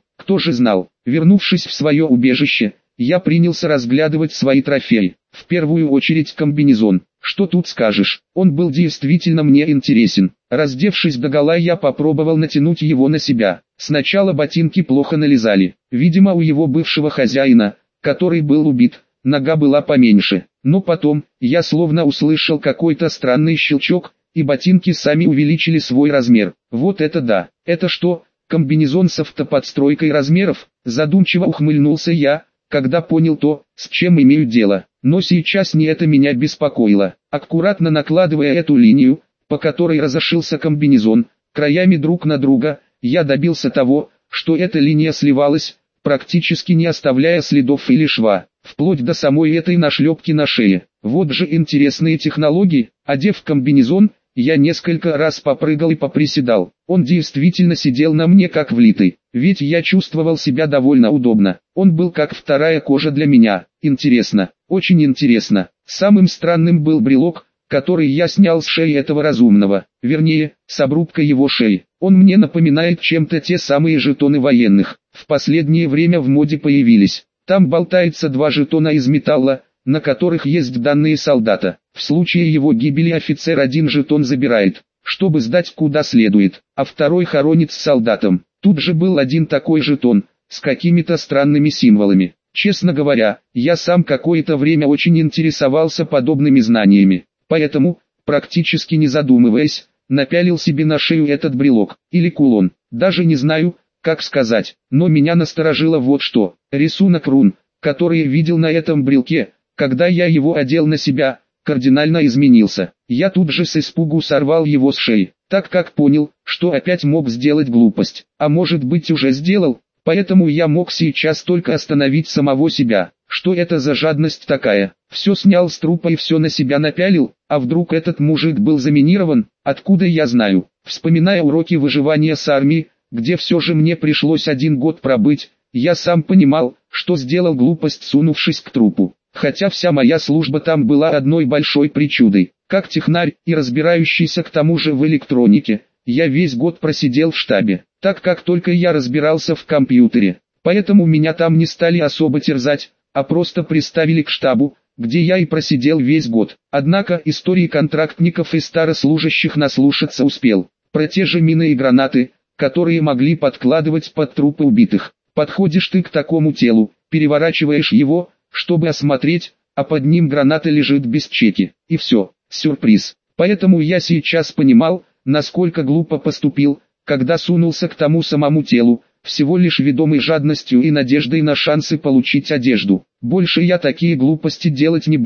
Вернувшись в свое убежище, я принялся разглядывать свои трофеи. В первую очередь комбинезон. Что тут скажешь, он был действительно мне интересен. Раздевшись догола, я попробовал натянуть его на себя. Сначала ботинки плохо налезали. Видимо, у его бывшего хозяина, который был убит, нога была поменьше. Но потом, я словно услышал какой-то странный щелчок, и ботинки сами увеличили свой размер. Вот это да! Это что, комбинезон с автоподстройкой размеров? Задумчиво ухмыльнулся я, когда понял то, с чем имею дело. Но сейчас не это меня беспокоило. Аккуратно накладывая эту линию, по которой разошился комбинезон, краями друг на друга, я добился того, что эта линия сливалась, практически не оставляя следов или шва, вплоть до самой этой нашлепки на шее. Вот же интересные технологии. Одев комбинезон, я несколько раз попрыгал и поприседал. Он действительно сидел на мне как влитый, ведь я чувствовал себя довольно удобно. Он был как вторая кожа для меня. Интересно, очень интересно. Самым странным был брелок, который я снял с шеи этого разумного, вернее, с обрубка его шеи. Он мне напоминает чем-то те самые жетоны военных. В последнее время в моде появились. Там болтается 2 жетона из металла, на которых есть данные солдата. В случае его гибели офицер 1 жетон забирает, чтобы сдать куда следует, а второй хоронит с солдатом. Тут же был 1 такой жетон, с какими-то странными символами. Честно говоря, я сам какое-то время очень интересовался подобными знаниями, поэтому, практически не задумываясь, напялил себе на шею этот брелок, или кулон, даже не знаю, как сказать, но меня насторожило вот что. Рисунок рун, который я видел на этом брелке, когда я его одел на себя, кардинально изменился. Я тут же с испугу сорвал его с шеи, так как понял, что опять мог сделать глупость, а может быть уже сделал, поэтому я мог сейчас только остановить самого себя. Что это за жадность такая? Все снял с трупа и все на себя напялил, а вдруг этот мужик был заминирован, откуда я знаю? Вспоминая уроки выживания с армией, где все же мне пришлось 1 год пробыть, я сам понимал, что сделал глупость, сунувшись к трупу. Хотя вся моя служба там была одной большой причудой. Как технарь и разбирающийся к тому же в электронике, я весь год просидел в штабе, так как только я разбирался в компьютере. Поэтому меня там не стали особо терзать, а просто приставили к штабу, где я и просидел весь год. Однако истории контрактников и старослужащих наслушаться успел. Про те же мины и гранаты, которые могли подкладывать под трупы убитых. Подходишь ты к такому телу, переворачиваешь его, чтобы осмотреть, а под ним граната лежит без чеки. И все, сюрприз. Поэтому я сейчас понимал, насколько глупо поступил, когда сунулся к тому самому телу, всего лишь ведомый жадностью и надеждой на шансы получить одежду. Больше я такие глупости делать не буду.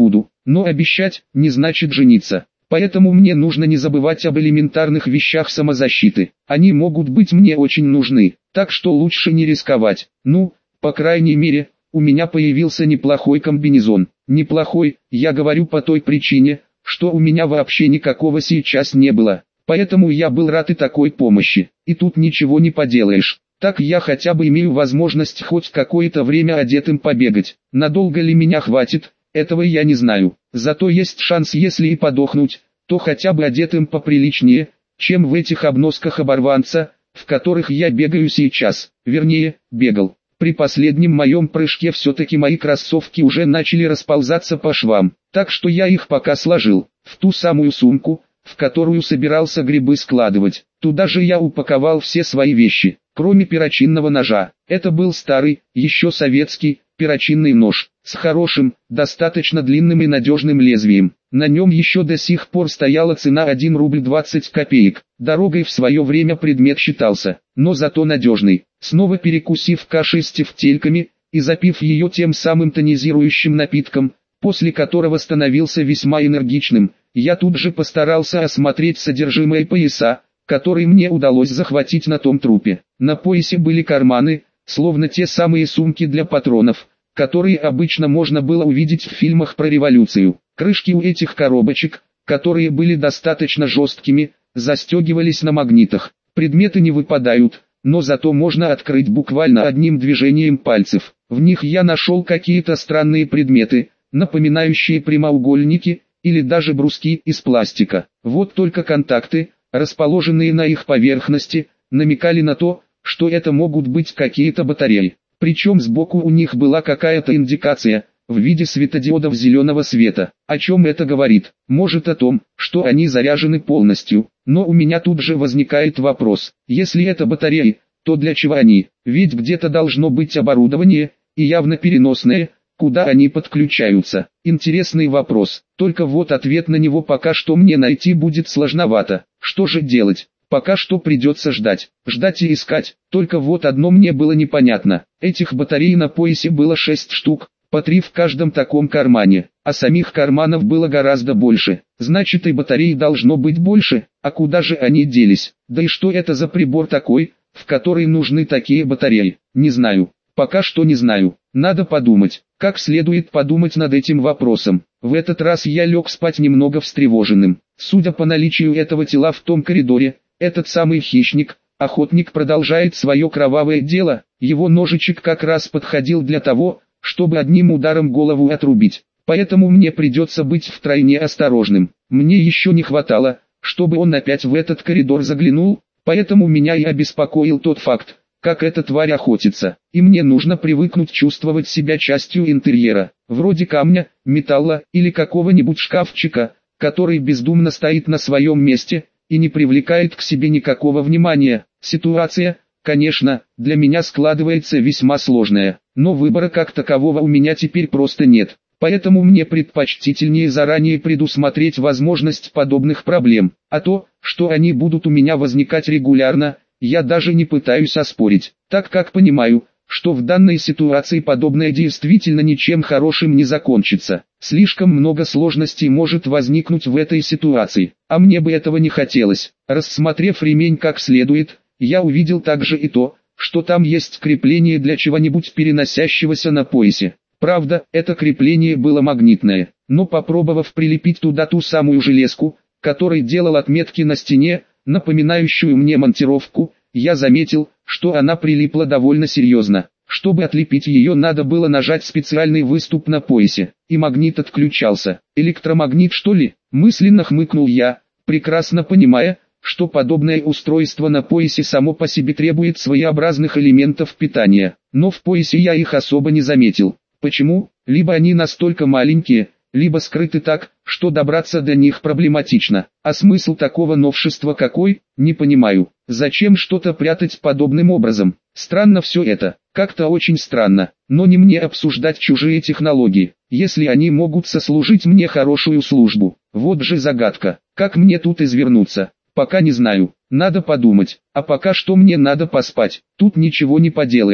но обещать не значит жениться. Поэтому мне нужно не забывать об элементарных вещах самозащиты. Они могут быть мне очень нужны, так что лучше не рисковать. Ну, по крайней мере, у меня появился неплохой комбинезон. Неплохой, я говорю по той причине, что у меня вообще никакого сейчас не было. Поэтому я был рад и такой помощи. И тут ничего не поделаешь. Так я хотя бы имею возможность хоть какое-то время одетым побегать. Надолго ли меня хватит, этого я не знаю. Зато есть шанс, если и подохнуть, то хотя бы одетым поприличнее, чем в этих обносках оборванца, в которых я бегаю сейчас. Вернее, бегал. При последнем моем прыжке все-таки мои кроссовки уже начали расползаться по швам. Так что я их пока сложил в ту самую сумку, в которую собирался грибы складывать. Туда же я упаковал все свои вещи, кроме перочинного ножа. Это был старый, еще советский, перочинный нож, с хорошим, достаточно длинным и надежным лезвием. На нем еще до сих пор стояла цена 1 рубль 20 копеек. Дорогой в свое время предмет считался, но зато надежный. Снова перекусив кашей с тефтельками и запив ее тем самым тонизирующим напитком, после которого становился весьма энергичным, я тут же постарался осмотреть содержимое пояса, который мне удалось захватить на том трупе. На поясе были карманы, словно те самые сумки для патронов, которые обычно можно было увидеть в фильмах про революцию. Крышки у этих коробочек, которые были достаточно жесткими, застегивались на магнитах. Предметы не выпадают, но зато можно открыть буквально одним движением пальцев. В них я нашел какие-то странные предметы, напоминающие прямоугольники, или даже бруски из пластика. Вот только контакты, расположенные на их поверхности, намекали на то, что это могут быть какие-то батареи. Причем сбоку у них была какая-то индикация, в виде светодиодов зеленого света. О чем это говорит? Может о том, что они заряжены полностью. Но у меня тут же возникает вопрос. Если это батареи, то для чего они? Ведь где-то должно быть оборудование, и явно переносное, куда они подключаются. Интересный вопрос, только вот ответ на него пока что мне найти будет сложновато. Что же делать? Пока что придется ждать. Ждать и искать. Только вот одно мне было непонятно. Этих батарей на поясе было 6 штук, по 3 в каждом таком кармане, а самих карманов было гораздо больше. Значит, и батарей должно быть больше, а куда же они делись? Да и что это за прибор такой, в который нужны такие батареи? Не знаю. Пока что не знаю. Надо подумать. Как следует подумать над этим вопросом. В этот раз я лег спать немного встревоженным. Судя по наличию этого тела в том коридоре, этот самый хищник, охотник, продолжает свое кровавое дело. Его ножичек как раз подходил для того, чтобы одним ударом голову отрубить. Поэтому мне придется быть втройне осторожным. Мне еще не хватало, чтобы он опять в этот коридор заглянул, поэтому меня и обеспокоил тот факт, как эта тварь охотится. И мне нужно привыкнуть чувствовать себя частью интерьера, вроде камня, металла или какого-нибудь шкафчика, который бездумно стоит на своем месте и не привлекает к себе никакого внимания. Ситуация, конечно, для меня складывается весьма сложная, но выбора как такового у меня теперь просто нет. Поэтому мне предпочтительнее заранее предусмотреть возможность подобных проблем, а то, что они будут у меня возникать регулярно, я даже не пытаюсь оспорить, так как понимаю, что в данной ситуации подобное действительно ничем хорошим не закончится. Слишком много сложностей может возникнуть в этой ситуации, а мне бы этого не хотелось. Рассмотрев ремень как следует, я увидел также и то, что там есть крепление для чего-нибудь переносящегося на поясе. Правда, это крепление было магнитное, но попробовав прилепить туда ту самую железку, которой делал отметки на стене, напоминающую мне монтировку, я заметил, что она прилипла довольно серьезно. Чтобы отлепить ее, надо было нажать специальный выступ на поясе, и магнит отключался. Электромагнит, что ли? Мысленно хмыкнул я, прекрасно понимая, что подобное устройство на поясе само по себе требует своеобразных элементов питания. Но в поясе я их особо не заметил. Почему? Либо они настолько маленькие, либо скрыты так, что добраться до них проблематично. А смысл такого новшества какой? Не понимаю. Зачем что-то прятать подобным образом? Странно все это. Как-то очень странно. Но не мне обсуждать чужие технологии, если они могут сослужить мне хорошую службу. Вот же загадка. Как мне тут извернуться? Пока не знаю. Надо подумать. А пока что мне надо поспать. Тут ничего не поделаешь.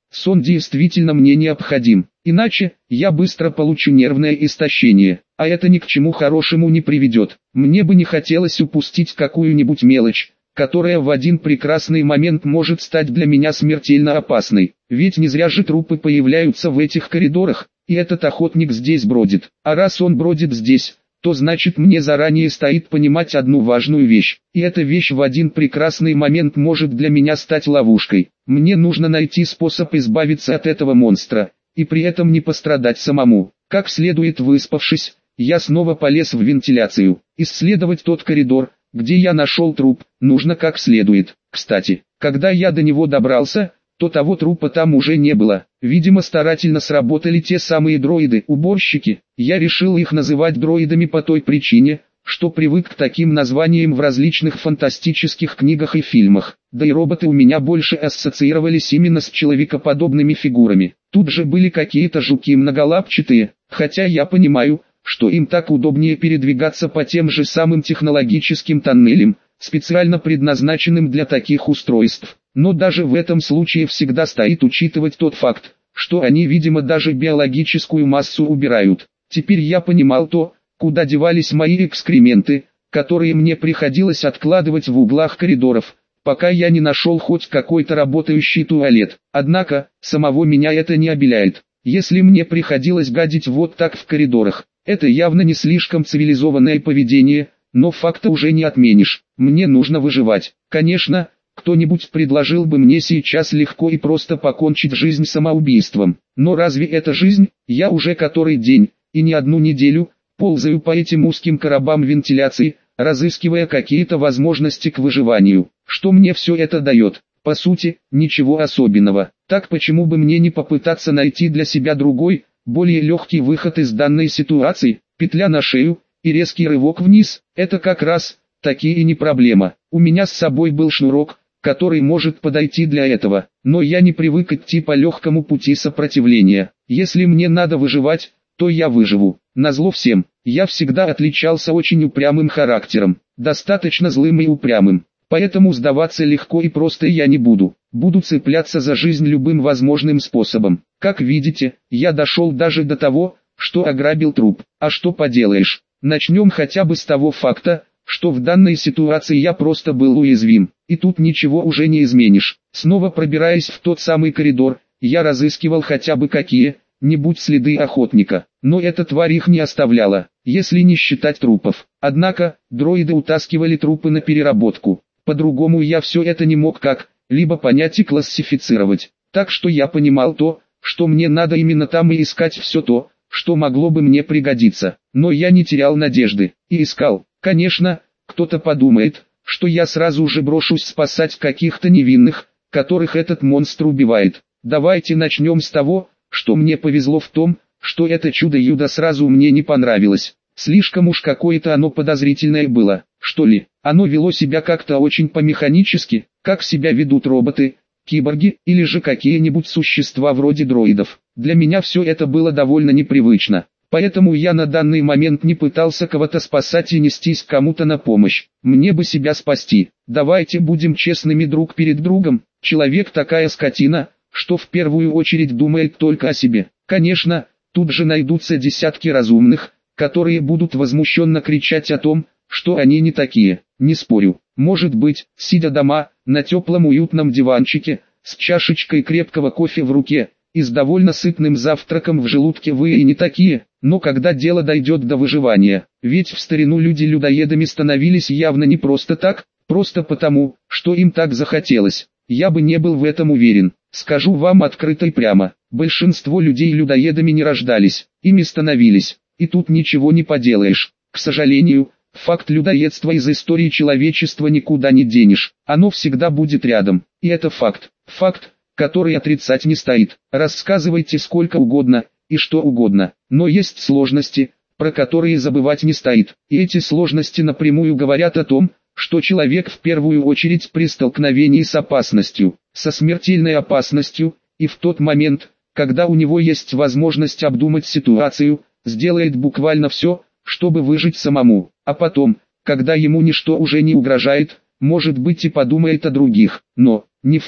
Сон действительно мне необходим, иначе я быстро получу нервное истощение, а это ни к чему хорошему не приведет. Мне бы не хотелось упустить какую-нибудь мелочь, которая в один прекрасный момент может стать для меня смертельно опасной. Ведь не зря же трупы появляются в этих коридорах, и этот охотник здесь бродит. А раз он бродит здесь, то значит мне заранее стоит понимать одну важную вещь. И эта вещь в один прекрасный момент может для меня стать ловушкой. Мне нужно найти способ избавиться от этого монстра, и при этом не пострадать самому. Как следует выспавшись, я снова полез в вентиляцию. Исследовать тот коридор, где я нашел труп, нужно как следует. Кстати, когда я до него добрался, то того трупа там уже не было. Видимо, старательно сработали те самые дроиды-уборщики. Я решил их называть дроидами по той причине, что привык к таким названиям в различных фантастических книгах и фильмах. Да и роботы у меня больше ассоциировались именно с человекоподобными фигурами. Тут же были какие-то жуки многолапчатые, хотя я понимаю, что им так удобнее передвигаться по тем же самым технологическим тоннелям, специально предназначенным для таких устройств. Но даже в этом случае всегда стоит учитывать тот факт, что они, видимо, даже биологическую массу убирают. Теперь я понимал то, куда девались мои экскременты, которые мне приходилось откладывать в углах коридоров, пока я не нашел хоть какой-то работающий туалет. Однако, самого меня это не обеляет. Если мне приходилось гадить вот так в коридорах, это явно не слишком цивилизованное поведение, но факта уже не отменишь. Мне нужно выживать. Конечно, кто-нибудь предложил бы мне сейчас легко и просто покончить жизнь самоубийством. Но разве это жизнь? Я уже который день, и не одну неделю, ползаю по этим узким коробам вентиляции, разыскивая какие-то возможности к выживанию. Что мне все это дает? По сути, ничего особенного. Так почему бы мне не попытаться найти для себя другой, более легкий выход из данной ситуации? Петля на шею и резкий рывок вниз – это как раз таки и не проблема. У меня с собой был шнурок, который может подойти для этого, но я не привык идти по легкому пути сопротивления. Если мне надо выживать, то я выживу. Назло всем, я всегда отличался очень упрямым характером, достаточно злым и упрямым. Поэтому сдаваться легко и просто я не буду. Буду цепляться за жизнь любым возможным способом. Как видите, я дошел даже до того, что ограбил труп. А что поделаешь? Начнем хотя бы с того факта, что в данной ситуации я просто был уязвим. И тут ничего уже не изменишь. Снова пробираясь в тот самый коридор, я разыскивал хотя бы какие-нибудь следы охотника. Но эта тварь их не оставляла, если не считать трупов. Однако, дроиды утаскивали трупы на переработку. По-другому я все это не мог как-либо понять и классифицировать. Так что я понимал то, что мне надо именно там и искать все то, что могло бы мне пригодиться. Но я не терял надежды, и искал. Конечно, кто-то подумает, что я сразу же брошусь спасать каких-то невинных, которых этот монстр убивает. Давайте начнем с того, что мне повезло в том, что это чудо-юдо сразу мне не понравилось. Слишком уж какое-то оно подозрительное было, что ли. Оно вело себя как-то очень по-механически, как себя ведут роботы, киборги или же какие-нибудь существа вроде дроидов. Для меня все это было довольно непривычно. Поэтому я на данный момент не пытался кого-то спасать и нестись кому-то на помощь. Мне бы себя спасти. Давайте будем честными друг перед другом. Человек такая скотина, что в первую очередь думает только о себе. Конечно, тут же найдутся десятки разумных, которые будут возмущенно кричать о том, что они не такие. Не спорю. Может быть, сидя дома, на теплом уютном диванчике, с чашечкой крепкого кофе в руке, и с довольно сытным завтраком в желудке вы и не такие, но когда дело дойдет до выживания, ведь в старину люди людоедами становились явно не просто так, просто потому, что им так захотелось. Я бы не был в этом уверен. Скажу вам открыто и прямо, большинство людей людоедами не рождались, ими становились, и тут ничего не поделаешь. К сожалению, факт людоедства из истории человечества никуда не денешь, оно всегда будет рядом, и это факт, который отрицать не стоит. Рассказывайте сколько угодно, и что угодно, но есть сложности, про которые забывать не стоит, и эти сложности напрямую говорят о том, что человек в первую очередь при столкновении с опасностью, со смертельной опасностью, и в тот момент, когда у него есть возможность обдумать ситуацию, сделает буквально все, чтобы выжить самому, а потом, когда ему ничто уже не угрожает, может быть и подумает о других, но, не факт,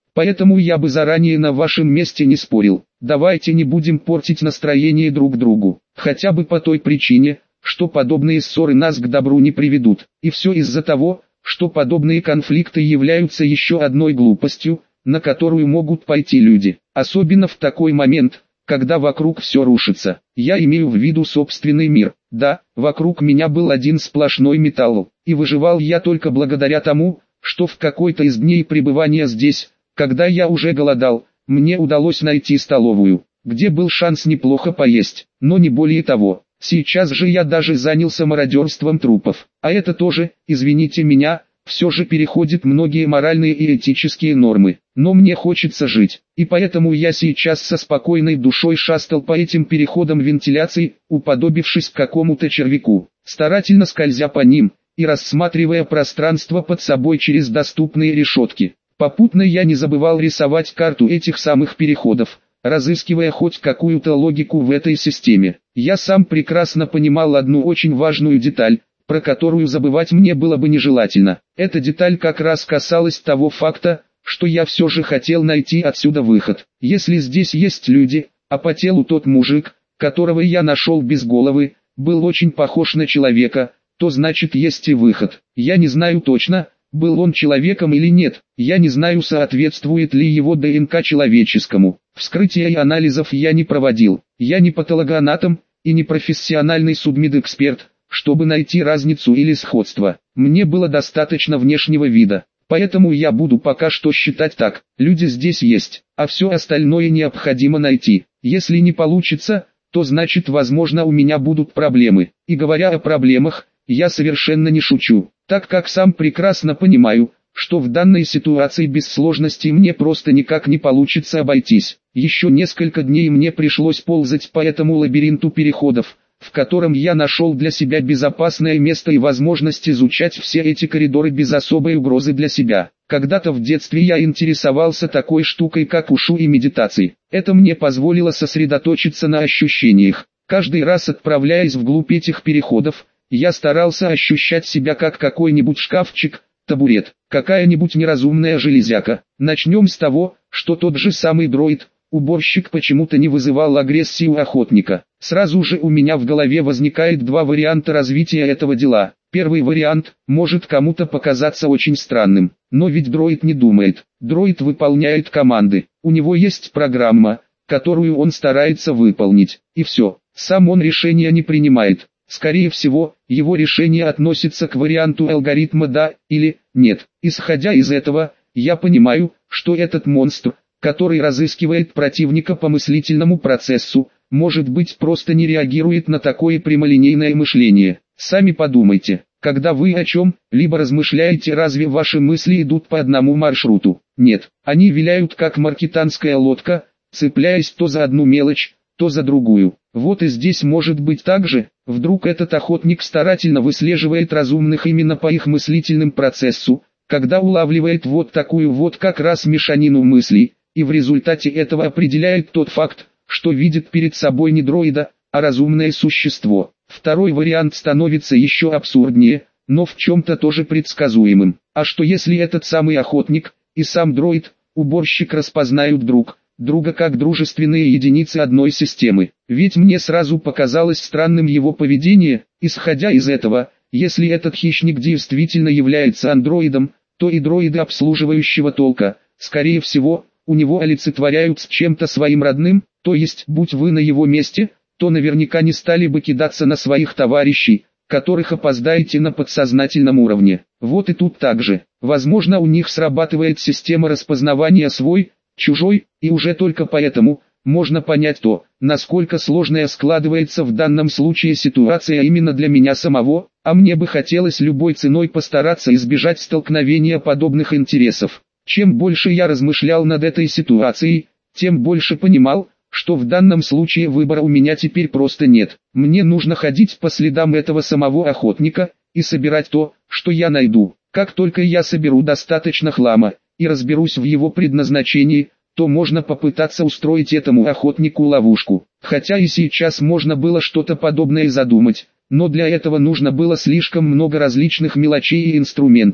Поэтому я бы заранее на вашем месте не спорил. Давайте не будем портить настроение друг другу, хотя бы по той причине, что подобные ссоры нас к добру не приведут. И все из-за того, что подобные конфликты являются еще одной глупостью, на которую могут пойти люди. Особенно в такой момент, когда вокруг все рушится. Я имею в виду собственный мир. Да, вокруг меня был один сплошной металл, и выживал я только благодаря тому, что в какой-то из дней пребывания здесь, когда я уже голодал, мне удалось найти столовую, где был шанс неплохо поесть, но не более того. Сейчас же я даже занялся мародерством трупов, а это тоже, извините меня, все же переходит многие моральные и этические нормы. Но мне хочется жить, и поэтому я сейчас со спокойной душой шастал по этим переходам вентиляции, уподобившись какому-то червяку, старательно скользя по ним и рассматривая пространство под собой через доступные решетки. Попутно я не забывал рисовать карту этих самых переходов, разыскивая хоть какую-то логику в этой системе. Я сам прекрасно понимал одну очень важную деталь, про которую забывать мне было бы нежелательно. Эта деталь как раз касалась того факта, что я все же хотел найти отсюда выход. Если здесь есть люди, а по телу тот мужик, которого я нашел без головы, был очень похож на человека, то значит есть и выход. Я не знаю точно, был он человеком или нет, я не знаю, соответствует ли его ДНК человеческому. Вскрытия и анализов я не проводил, я не патологоанатом и не профессиональный судмедэксперт, чтобы найти разницу или сходство. Мне было достаточно внешнего вида, поэтому я буду пока что считать так: люди здесь есть, а все остальное необходимо найти. Если не получится, то значит возможно у меня будут проблемы. И говоря о проблемах, я совершенно не шучу, так как сам прекрасно понимаю, что в данной ситуации без сложностей мне просто никак не получится обойтись. Еще несколько дней мне пришлось ползать по этому лабиринту переходов, в котором я нашел для себя безопасное место и возможность изучать все эти коридоры без особой угрозы для себя. Когда-то в детстве я интересовался такой штукой, как ушу и медитацией. Это мне позволило сосредоточиться на ощущениях. Каждый раз отправляясь вглубь этих переходов, я старался ощущать себя как какой-нибудь шкафчик, табурет, какая-нибудь неразумная железяка. Начнем с того, что тот же самый дроид, уборщик, почему-то не вызывал агрессии у охотника. Сразу же у меня в голове возникает два варианта развития этого дела. Первый вариант может кому-то показаться очень странным, но ведь дроид не думает. Дроид выполняет команды, у него есть программа, которую он старается выполнить, и все. Сам он решения не принимает. Скорее всего, его решение относится к варианту алгоритма «да» или «нет». Исходя из этого, я понимаю, что этот монстр, который разыскивает противника по мыслительному процессу, может быть просто не реагирует на такое прямолинейное мышление. Сами подумайте, когда вы о чем-либо размышляете, разве ваши мысли идут по одному маршруту? Нет, они виляют как маркетанская лодка, цепляясь то за одну мелочь, то за другую. Вот и здесь может быть так же. Вдруг этот охотник старательно выслеживает разумных именно по их мыслительным процессу, когда улавливает вот такую вот как раз мешанину мыслей, и в результате этого определяет тот факт, что видит перед собой не дроида, а разумное существо. Второй вариант становится еще абсурднее, но в чем-то тоже предсказуемым. А что если этот самый охотник и сам дроид, уборщик распознают друг друга как дружественные единицы одной системы? Ведь мне сразу показалось странным его поведение. Исходя из этого, если этот хищник действительно является андроидом, то и дроиды обслуживающего толка, скорее всего, у него олицетворяют с чем-то своим родным, то есть, будь вы на его месте, то наверняка не стали бы кидаться на своих товарищей, которых опоздаете на подсознательном уровне. Вот и тут также. Возможно, у них срабатывает система распознавания свой, чужой, и уже только поэтому можно понять то, насколько сложная складывается в данном случае ситуация именно для меня самого, а мне бы хотелось любой ценой постараться избежать столкновения подобных интересов. Чем больше я размышлял над этой ситуацией, тем больше понимал, что в данном случае выбора у меня теперь просто нет. Мне нужно ходить по следам этого самого охотника и собирать то, что я найду. Как только я соберу достаточно хлама и разберусь в его предназначении, то можно попытаться устроить этому охотнику ловушку. Хотя и сейчас можно было что-то подобное задумать, но для этого нужно было слишком много различных мелочей и инструментов.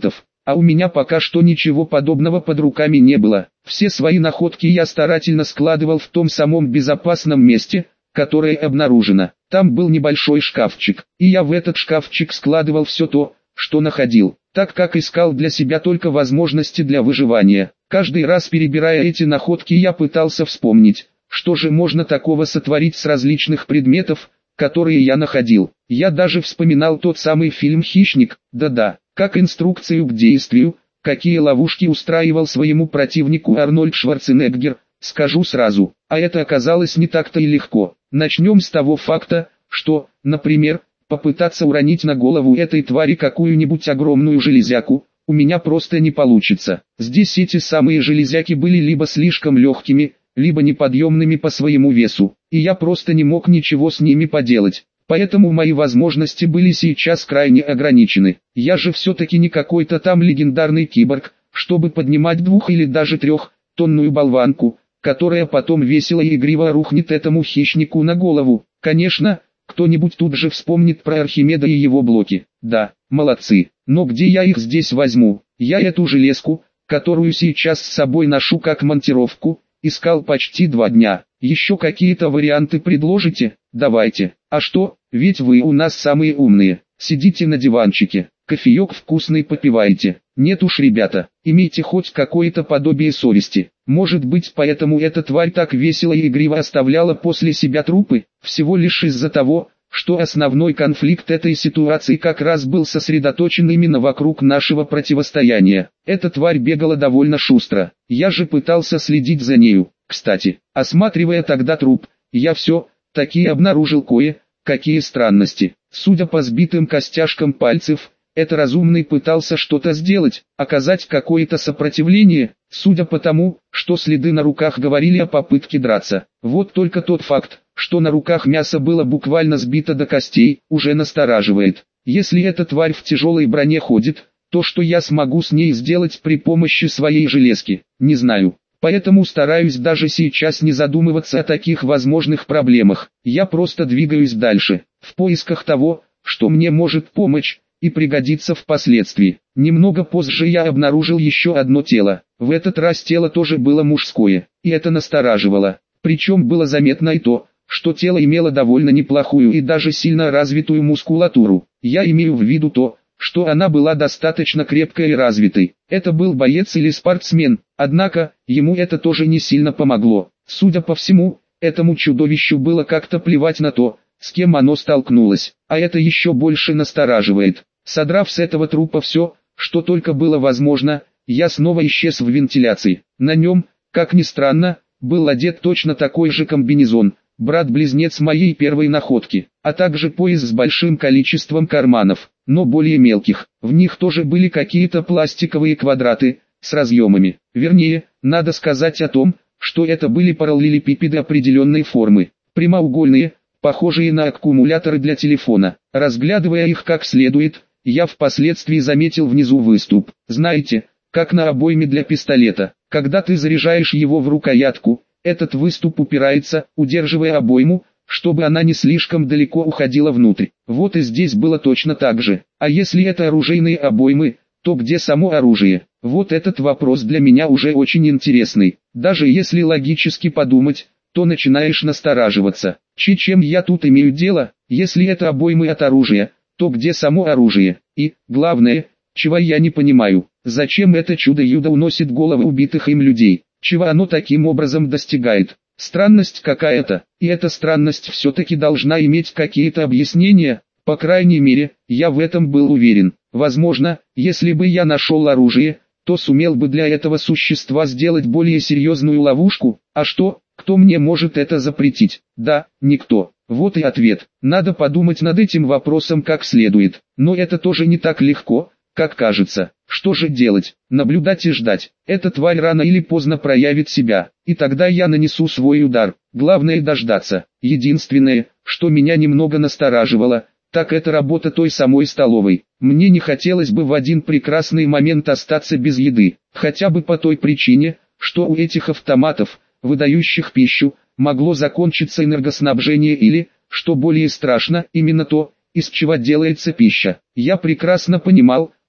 а у меня пока что ничего подобного под руками не было. Все свои находки я старательно складывал в том самом безопасном месте, которое обнаружено. Там был небольшой шкафчик, и я в этот шкафчик складывал все то, что находил, так как искал для себя только возможности для выживания. Каждый раз перебирая эти находки, я пытался вспомнить, что же можно такого сотворить с различных предметов, которые я находил. Я даже вспоминал тот самый фильм «Хищник», да-да, как инструкцию к действию, какие ловушки устраивал своему противнику Арнольд Шварценеггер. Скажу сразу, а это оказалось не так-то и легко. Начнем с того факта, что, например, попытаться уронить на голову этой твари какую-нибудь огромную железяку, у меня просто не получится. Здесь эти самые железяки были либо слишком легкими, либо неподъемными по своему весу, и я просто не мог ничего с ними поделать. Поэтому мои возможности были сейчас крайне ограничены. Я же все-таки не какой-то там легендарный киборг, чтобы поднимать 2 или даже 3-тонную болванку, которая потом весело и игриво рухнет этому хищнику на голову. Конечно, кто-нибудь тут же вспомнит про Архимеда и его блоки. Да, молодцы, но где я их здесь возьму? Я эту железку, которую сейчас с собой ношу как монтировку, искал почти 2 дня. Еще какие-то варианты предложите? Давайте. А что, ведь вы у нас самые умные. Сидите на диванчике, кофеек вкусный попиваете. Нет уж, ребята, имейте хоть какое-то подобие совести. Может быть, поэтому эта тварь так весело и игриво оставляла после себя трупы? Всего лишь из-за того, что основной конфликт этой ситуации как раз был сосредоточен именно вокруг нашего противостояния. Эта тварь бегала довольно шустро. Я же пытался следить за нею. Кстати, осматривая тогда труп, я все-таки обнаружил кое-какие странности. Судя по сбитым костяшкам пальцев, это разумный пытался что-то сделать, оказать какое-то сопротивление, судя по тому, что следы на руках говорили о попытке драться. Вот только тот факт, что на руках мясо было буквально сбито до костей, уже настораживает. Если эта тварь в тяжелой броне ходит, то что я смогу с ней сделать при помощи своей железки, не знаю. Поэтому стараюсь даже сейчас не задумываться о таких возможных проблемах. Я просто двигаюсь дальше, в поисках того, что мне может помочь и пригодится впоследствии. Немного позже я обнаружил еще одно тело. В этот раз тело тоже было мужское, и это настораживало. Причем было заметно и то, что тело имело довольно неплохую и даже сильно развитую мускулатуру. Я имею в виду то, что она была достаточно крепкой и развитой. Это был боец или спортсмен, однако, ему это тоже не сильно помогло. Судя по всему, этому чудовищу было как-то плевать на то, с кем оно столкнулось, а это еще больше настораживает. Содрав с этого трупа все, что только было возможно, я снова исчез в вентиляции. На нем, как ни странно, был одет точно такой же комбинезон, брат-близнец моей первой находки, а также пояс с большим количеством карманов, но более мелких. В них тоже были какие-то пластиковые квадраты, с разъемами. Вернее, надо сказать о том, что это были параллелепипеды определенной формы, прямоугольные, похожие на аккумуляторы для телефона. Разглядывая их как следует, я впоследствии заметил внизу выступ. Знаете, как на обойме для пистолета, когда ты заряжаешь его в рукоятку, этот выступ упирается, удерживая обойму, чтобы она не слишком далеко уходила внутрь. Вот и здесь было точно так же. А если это оружейные обоймы, то где само оружие? Вот этот вопрос для меня уже очень интересный. Даже если логически подумать, то начинаешь настораживаться. Чем я тут имею дело? Если это обоймы от оружия, то где само оружие? И, главное, чего я не понимаю, зачем это чудо-юдо уносит головы убитых им людей? Чего оно таким образом достигает? Странность какая-то, и эта странность все-таки должна иметь какие-то объяснения, по крайней мере, я в этом был уверен. Возможно, если бы я нашел оружие, то сумел бы для этого существа сделать более серьезную ловушку, а что, кто мне может это запретить? Да, никто. Вот и ответ. Надо подумать над этим вопросом как следует, но это тоже не так легко, как кажется. Что же делать? Наблюдать и ждать. Эта тварь рано или поздно проявит себя, и тогда я нанесу свой удар. Главное дождаться. Единственное, что меня немного настораживало, так это работа той самой столовой. Мне не хотелось бы в один прекрасный момент остаться без еды, хотя бы по той причине, что у этих автоматов, выдающих пищу, могло закончиться энергоснабжение или, что более страшно, именно то, из чего делается пища. Я прекрасно понимал,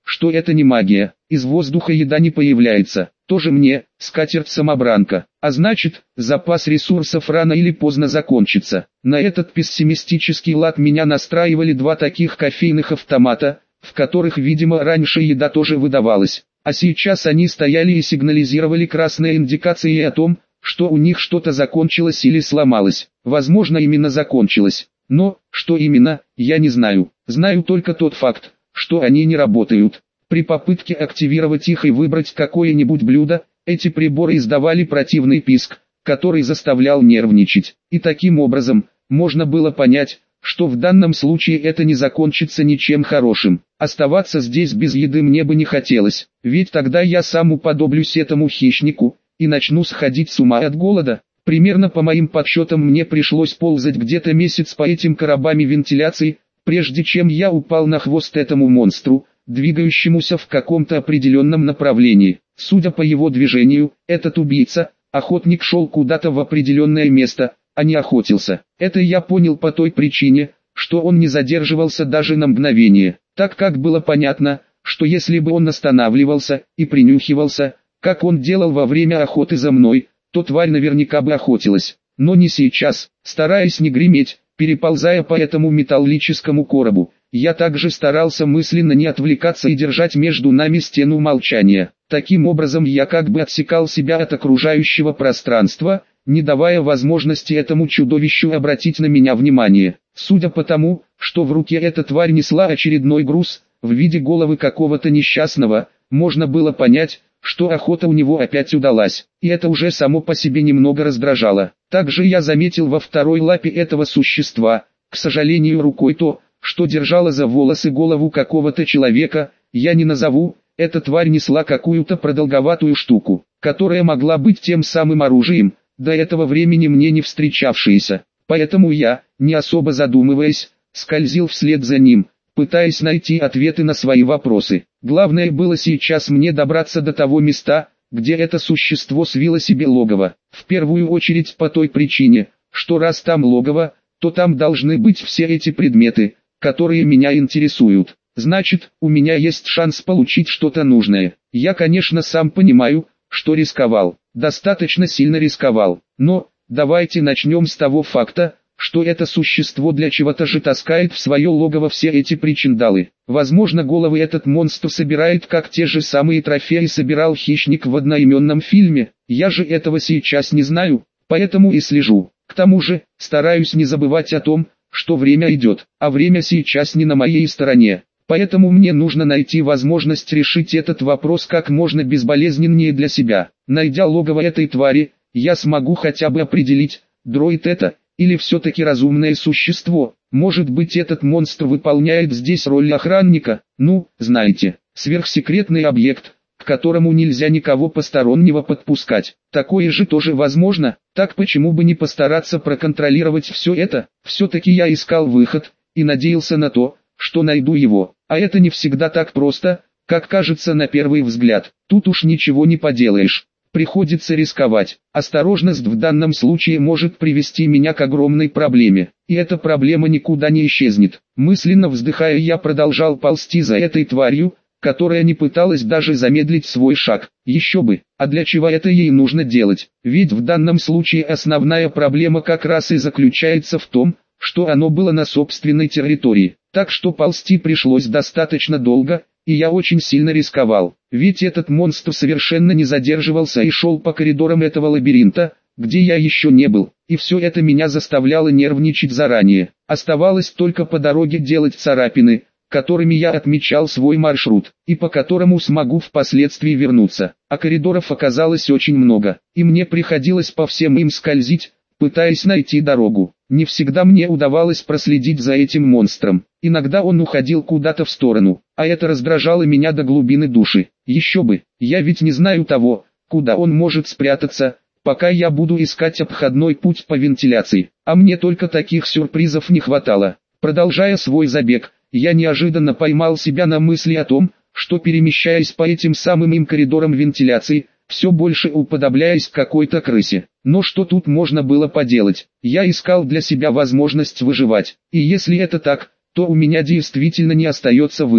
что это не магия, из воздуха еда не появляется, тоже мне, скатерть-самобранка, а значит, запас ресурсов рано или поздно закончится. На этот пессимистический лад меня настраивали два таких кофейных автомата, в которых, видимо, раньше еда тоже выдавалась, а сейчас они стояли и сигнализировали красные индикации о том, что у них что-то закончилось или сломалось. Возможно, именно закончилось. Но, что именно, я не знаю. Знаю только тот факт, что они не работают. При попытке активировать их и выбрать какое-нибудь блюдо, эти приборы издавали противный писк, который заставлял нервничать. И таким образом, можно было понять, что в данном случае это не закончится ничем хорошим. Оставаться здесь без еды мне бы не хотелось, ведь тогда я сам уподоблюсь этому хищнику, и начну сходить с ума от голода. Примерно по моим подсчетам мне пришлось ползать где-то месяц по этим коробам вентиляции, прежде чем я упал на хвост этому монстру, двигающемуся в каком-то определенном направлении. Судя по его движению, этот убийца, охотник шел куда-то в определенное место, а не охотился. Это я понял по той причине, что он не задерживался даже на мгновение, так как было понятно, что если бы он останавливался и принюхивался, как он делал во время охоты за мной, то тварь наверняка бы охотилась. Но не сейчас, стараясь не греметь, переползая по этому металлическому коробу, я также старался мысленно не отвлекаться и держать между нами стену молчания. Таким образом я как бы отсекал себя от окружающего пространства, не давая возможности этому чудовищу обратить на меня внимание. Судя по тому, что в руке эта тварь несла очередной груз, в виде головы какого-то несчастного, можно было понять, что охота у него опять удалась, и это уже само по себе немного раздражало. Также я заметил во второй лапе этого существа, к сожалению, рукой то, что держало за волосы голову какого-то человека, я не назову, эта тварь несла какую-то продолговатую штуку, которая могла быть тем самым оружием, до этого времени мне не встречавшееся. Поэтому я, не особо задумываясь, скользил вслед за ним, пытаясь найти ответы на свои вопросы. Главное было сейчас мне добраться до того места, где это существо свило себе логово. В первую очередь по той причине, что раз там логово, то там должны быть все эти предметы, которые меня интересуют. Значит, у меня есть шанс получить что-то нужное. Я, конечно, сам понимаю, что рисковал, достаточно сильно рисковал, но давайте начнем с того факта, что это существо для чего-то же таскает в свое логово все эти причиндалы. Возможно, головы этот монстр собирает, как те же самые трофеи собирал хищник в одноименном фильме. Я же этого сейчас не знаю, поэтому и слежу. К тому же, стараюсь не забывать о том, что время идет, а время сейчас не на моей стороне. Поэтому мне нужно найти возможность решить этот вопрос как можно безболезненнее для себя. Найдя логово этой твари, я смогу хотя бы определить, дроид это, или все-таки разумное существо. Может быть, этот монстр выполняет здесь роль охранника, ну, знаете, сверхсекретный объект, к которому нельзя никого постороннего подпускать. Такое же тоже возможно, так почему бы не постараться проконтролировать все это? Все-таки я искал выход, и надеялся на то, что найду его, а это не всегда так просто, как кажется на первый взгляд. Тут уж ничего не поделаешь. Приходится рисковать. Осторожность в данном случае может привести меня к огромной проблеме. И эта проблема никуда не исчезнет. Мысленно вздыхая, я продолжал ползти за этой тварью, которая не пыталась даже замедлить свой шаг. Еще бы, а для чего это ей нужно делать? Ведь в данном случае основная проблема как раз и заключается в том, что оно было на собственной территории. Так что ползти пришлось достаточно долго, и я очень сильно рисковал. Ведь этот монстр совершенно не задерживался и шел по коридорам этого лабиринта, где я еще не был. И все это меня заставляло нервничать заранее. Оставалось только по дороге делать царапины, которыми я отмечал свой маршрут, и по которому смогу впоследствии вернуться. А коридоров оказалось очень много, и мне приходилось по всем им скользить, пытаясь найти дорогу. Не всегда мне удавалось проследить за этим монстром. Иногда он уходил куда-то в сторону, а это раздражало меня до глубины души. Еще бы, я ведь не знаю того, куда он может спрятаться, пока я буду искать обходной путь по вентиляции. А мне только таких сюрпризов не хватало. Продолжая свой забег, я неожиданно поймал себя на мысли о том, что перемещаясь по этим самым им коридорам вентиляции, все больше уподобляясь какой-то крысе. Но что тут можно было поделать? Я искал для себя возможность выживать. И если это так, то у меня действительно не остается выбора.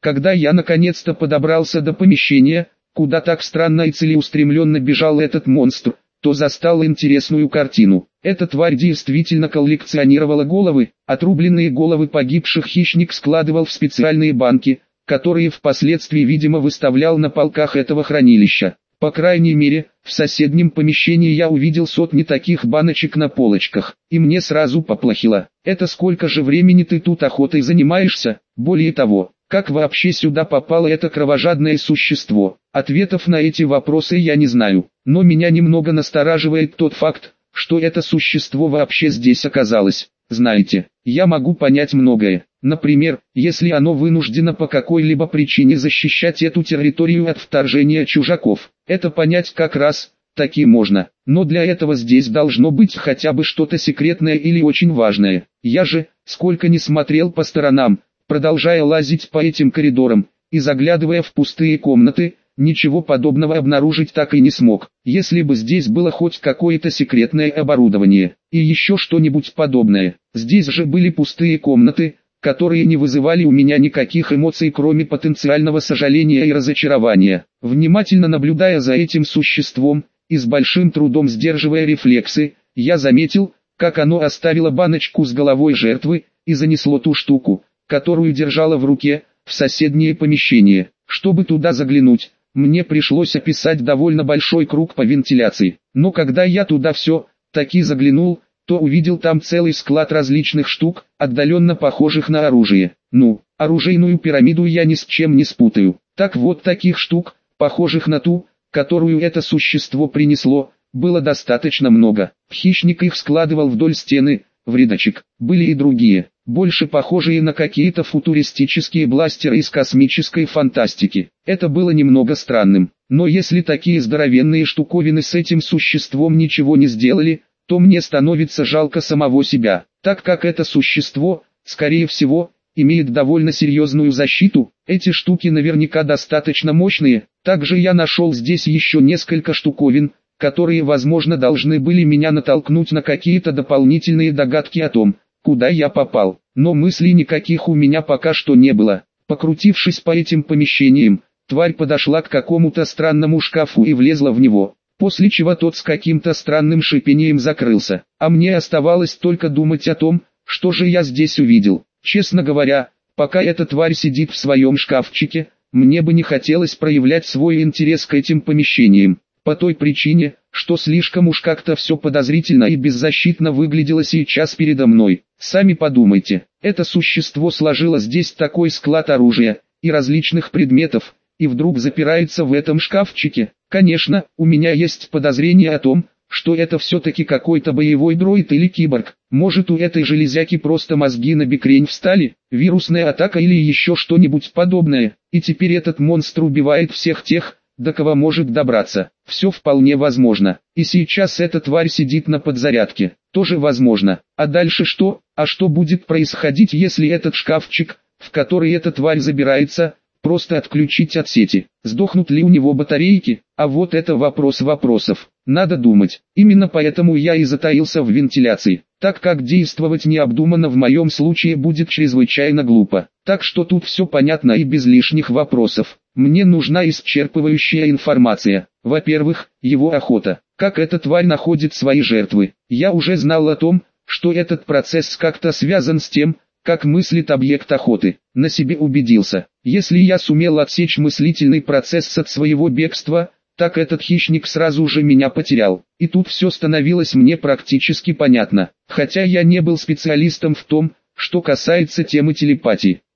Когда я наконец-то подобрался до помещения, куда так странно и целеустремленно бежал этот монстр, то застал интересную картину. Эта тварь действительно коллекционировала головы, отрубленные головы погибших хищник складывал в специальные банки, которые впоследствии видимо выставлял на полках этого хранилища. По крайней мере, в соседнем помещении я увидел сотни таких баночек на полочках, и мне сразу поплохело. Это сколько же времени ты тут охотой занимаешься? Более того, как вообще сюда попало это кровожадное существо? Ответов на эти вопросы я не знаю, но меня немного настораживает тот факт, что это существо вообще здесь оказалось. Знаете, я могу понять многое. Например, если оно вынуждено по какой-либо причине защищать эту территорию от вторжения чужаков, это понять как раз таки можно. Но для этого здесь должно быть хотя бы что-то секретное или очень важное. Я же, сколько ни смотрел по сторонам, продолжая лазить по этим коридорам и заглядывая в пустые комнаты, ничего подобного обнаружить так и не смог. Если бы здесь было хоть какое-то секретное оборудование и еще что-нибудь подобное. Здесь же были пустые комнаты, которые не вызывали у меня никаких эмоций, кроме потенциального сожаления и разочарования. Внимательно наблюдая за этим существом и с большим трудом сдерживая рефлексы, я заметил, как оно оставило баночку с головой жертвы и занесло ту штуку, которую держало в руке, в соседнее помещение. Чтобы туда заглянуть, мне пришлось описать довольно большой круг по вентиляции. Но когда я туда все-таки заглянул, то увидел там целый склад различных штук, отдаленно похожих на оружие. Ну, оружейную пирамиду я ни с чем не спутаю. Так вот, таких штук, похожих на ту, которую это существо принесло, было достаточно много. Хищник их складывал вдоль стены, в рядочек. Были и другие, больше похожие на какие-то футуристические бластеры из космической фантастики. Это было немного странным. Но если такие здоровенные штуковины с этим существом ничего не сделали, то мне становится жалко самого себя, так как это существо, скорее всего, имеет довольно серьезную защиту. Эти штуки наверняка достаточно мощные. Также я нашел здесь еще несколько штуковин, которые возможно должны были меня натолкнуть на какие-то дополнительные догадки о том, куда я попал. Но мыслей никаких у меня пока что не было. Покрутившись по этим помещениям, тварь подошла к какому-то странному шкафу и влезла в него, после чего тот с каким-то странным шипением закрылся. А мне оставалось только думать о том, что же я здесь увидел. Честно говоря, пока эта тварь сидит в своем шкафчике, мне бы не хотелось проявлять свой интерес к этим помещениям. По той причине, что слишком уж как-то все подозрительно и беззащитно выглядело сейчас передо мной. Сами подумайте, это существо сложило здесь такой склад оружия и различных предметов, и вдруг запирается в этом шкафчике. Конечно, у меня есть подозрение о том, что это все-таки какой-то боевой дроид или киборг. Может, у этой железяки просто мозги на бекрень встали, вирусная атака или еще что-нибудь подобное, и теперь этот монстр убивает всех тех, до кого может добраться. Все вполне возможно. И сейчас эта тварь сидит на подзарядке. Тоже возможно. А дальше что? А что будет происходить, если этот шкафчик, в который эта тварь забирается, просто отключить от сети? Сдохнут ли у него батарейки? А вот это вопрос вопросов. Надо думать. Именно поэтому я и затаился в вентиляции, так как действовать необдуманно в моем случае будет чрезвычайно глупо. Так что тут все понятно и без лишних вопросов. Мне нужна исчерпывающая информация. Во-первых, его охота. Как эта тварь находит свои жертвы. Я уже знал о том, что этот процесс как-то связан с тем, как мыслит объект охоты. На себе убедился. Если я сумел отсечь мыслительный процесс от своего бегства, так этот хищник сразу же меня потерял. И тут все становилось мне практически понятно. Хотя я не был специалистом в том, что касается темы телепатии.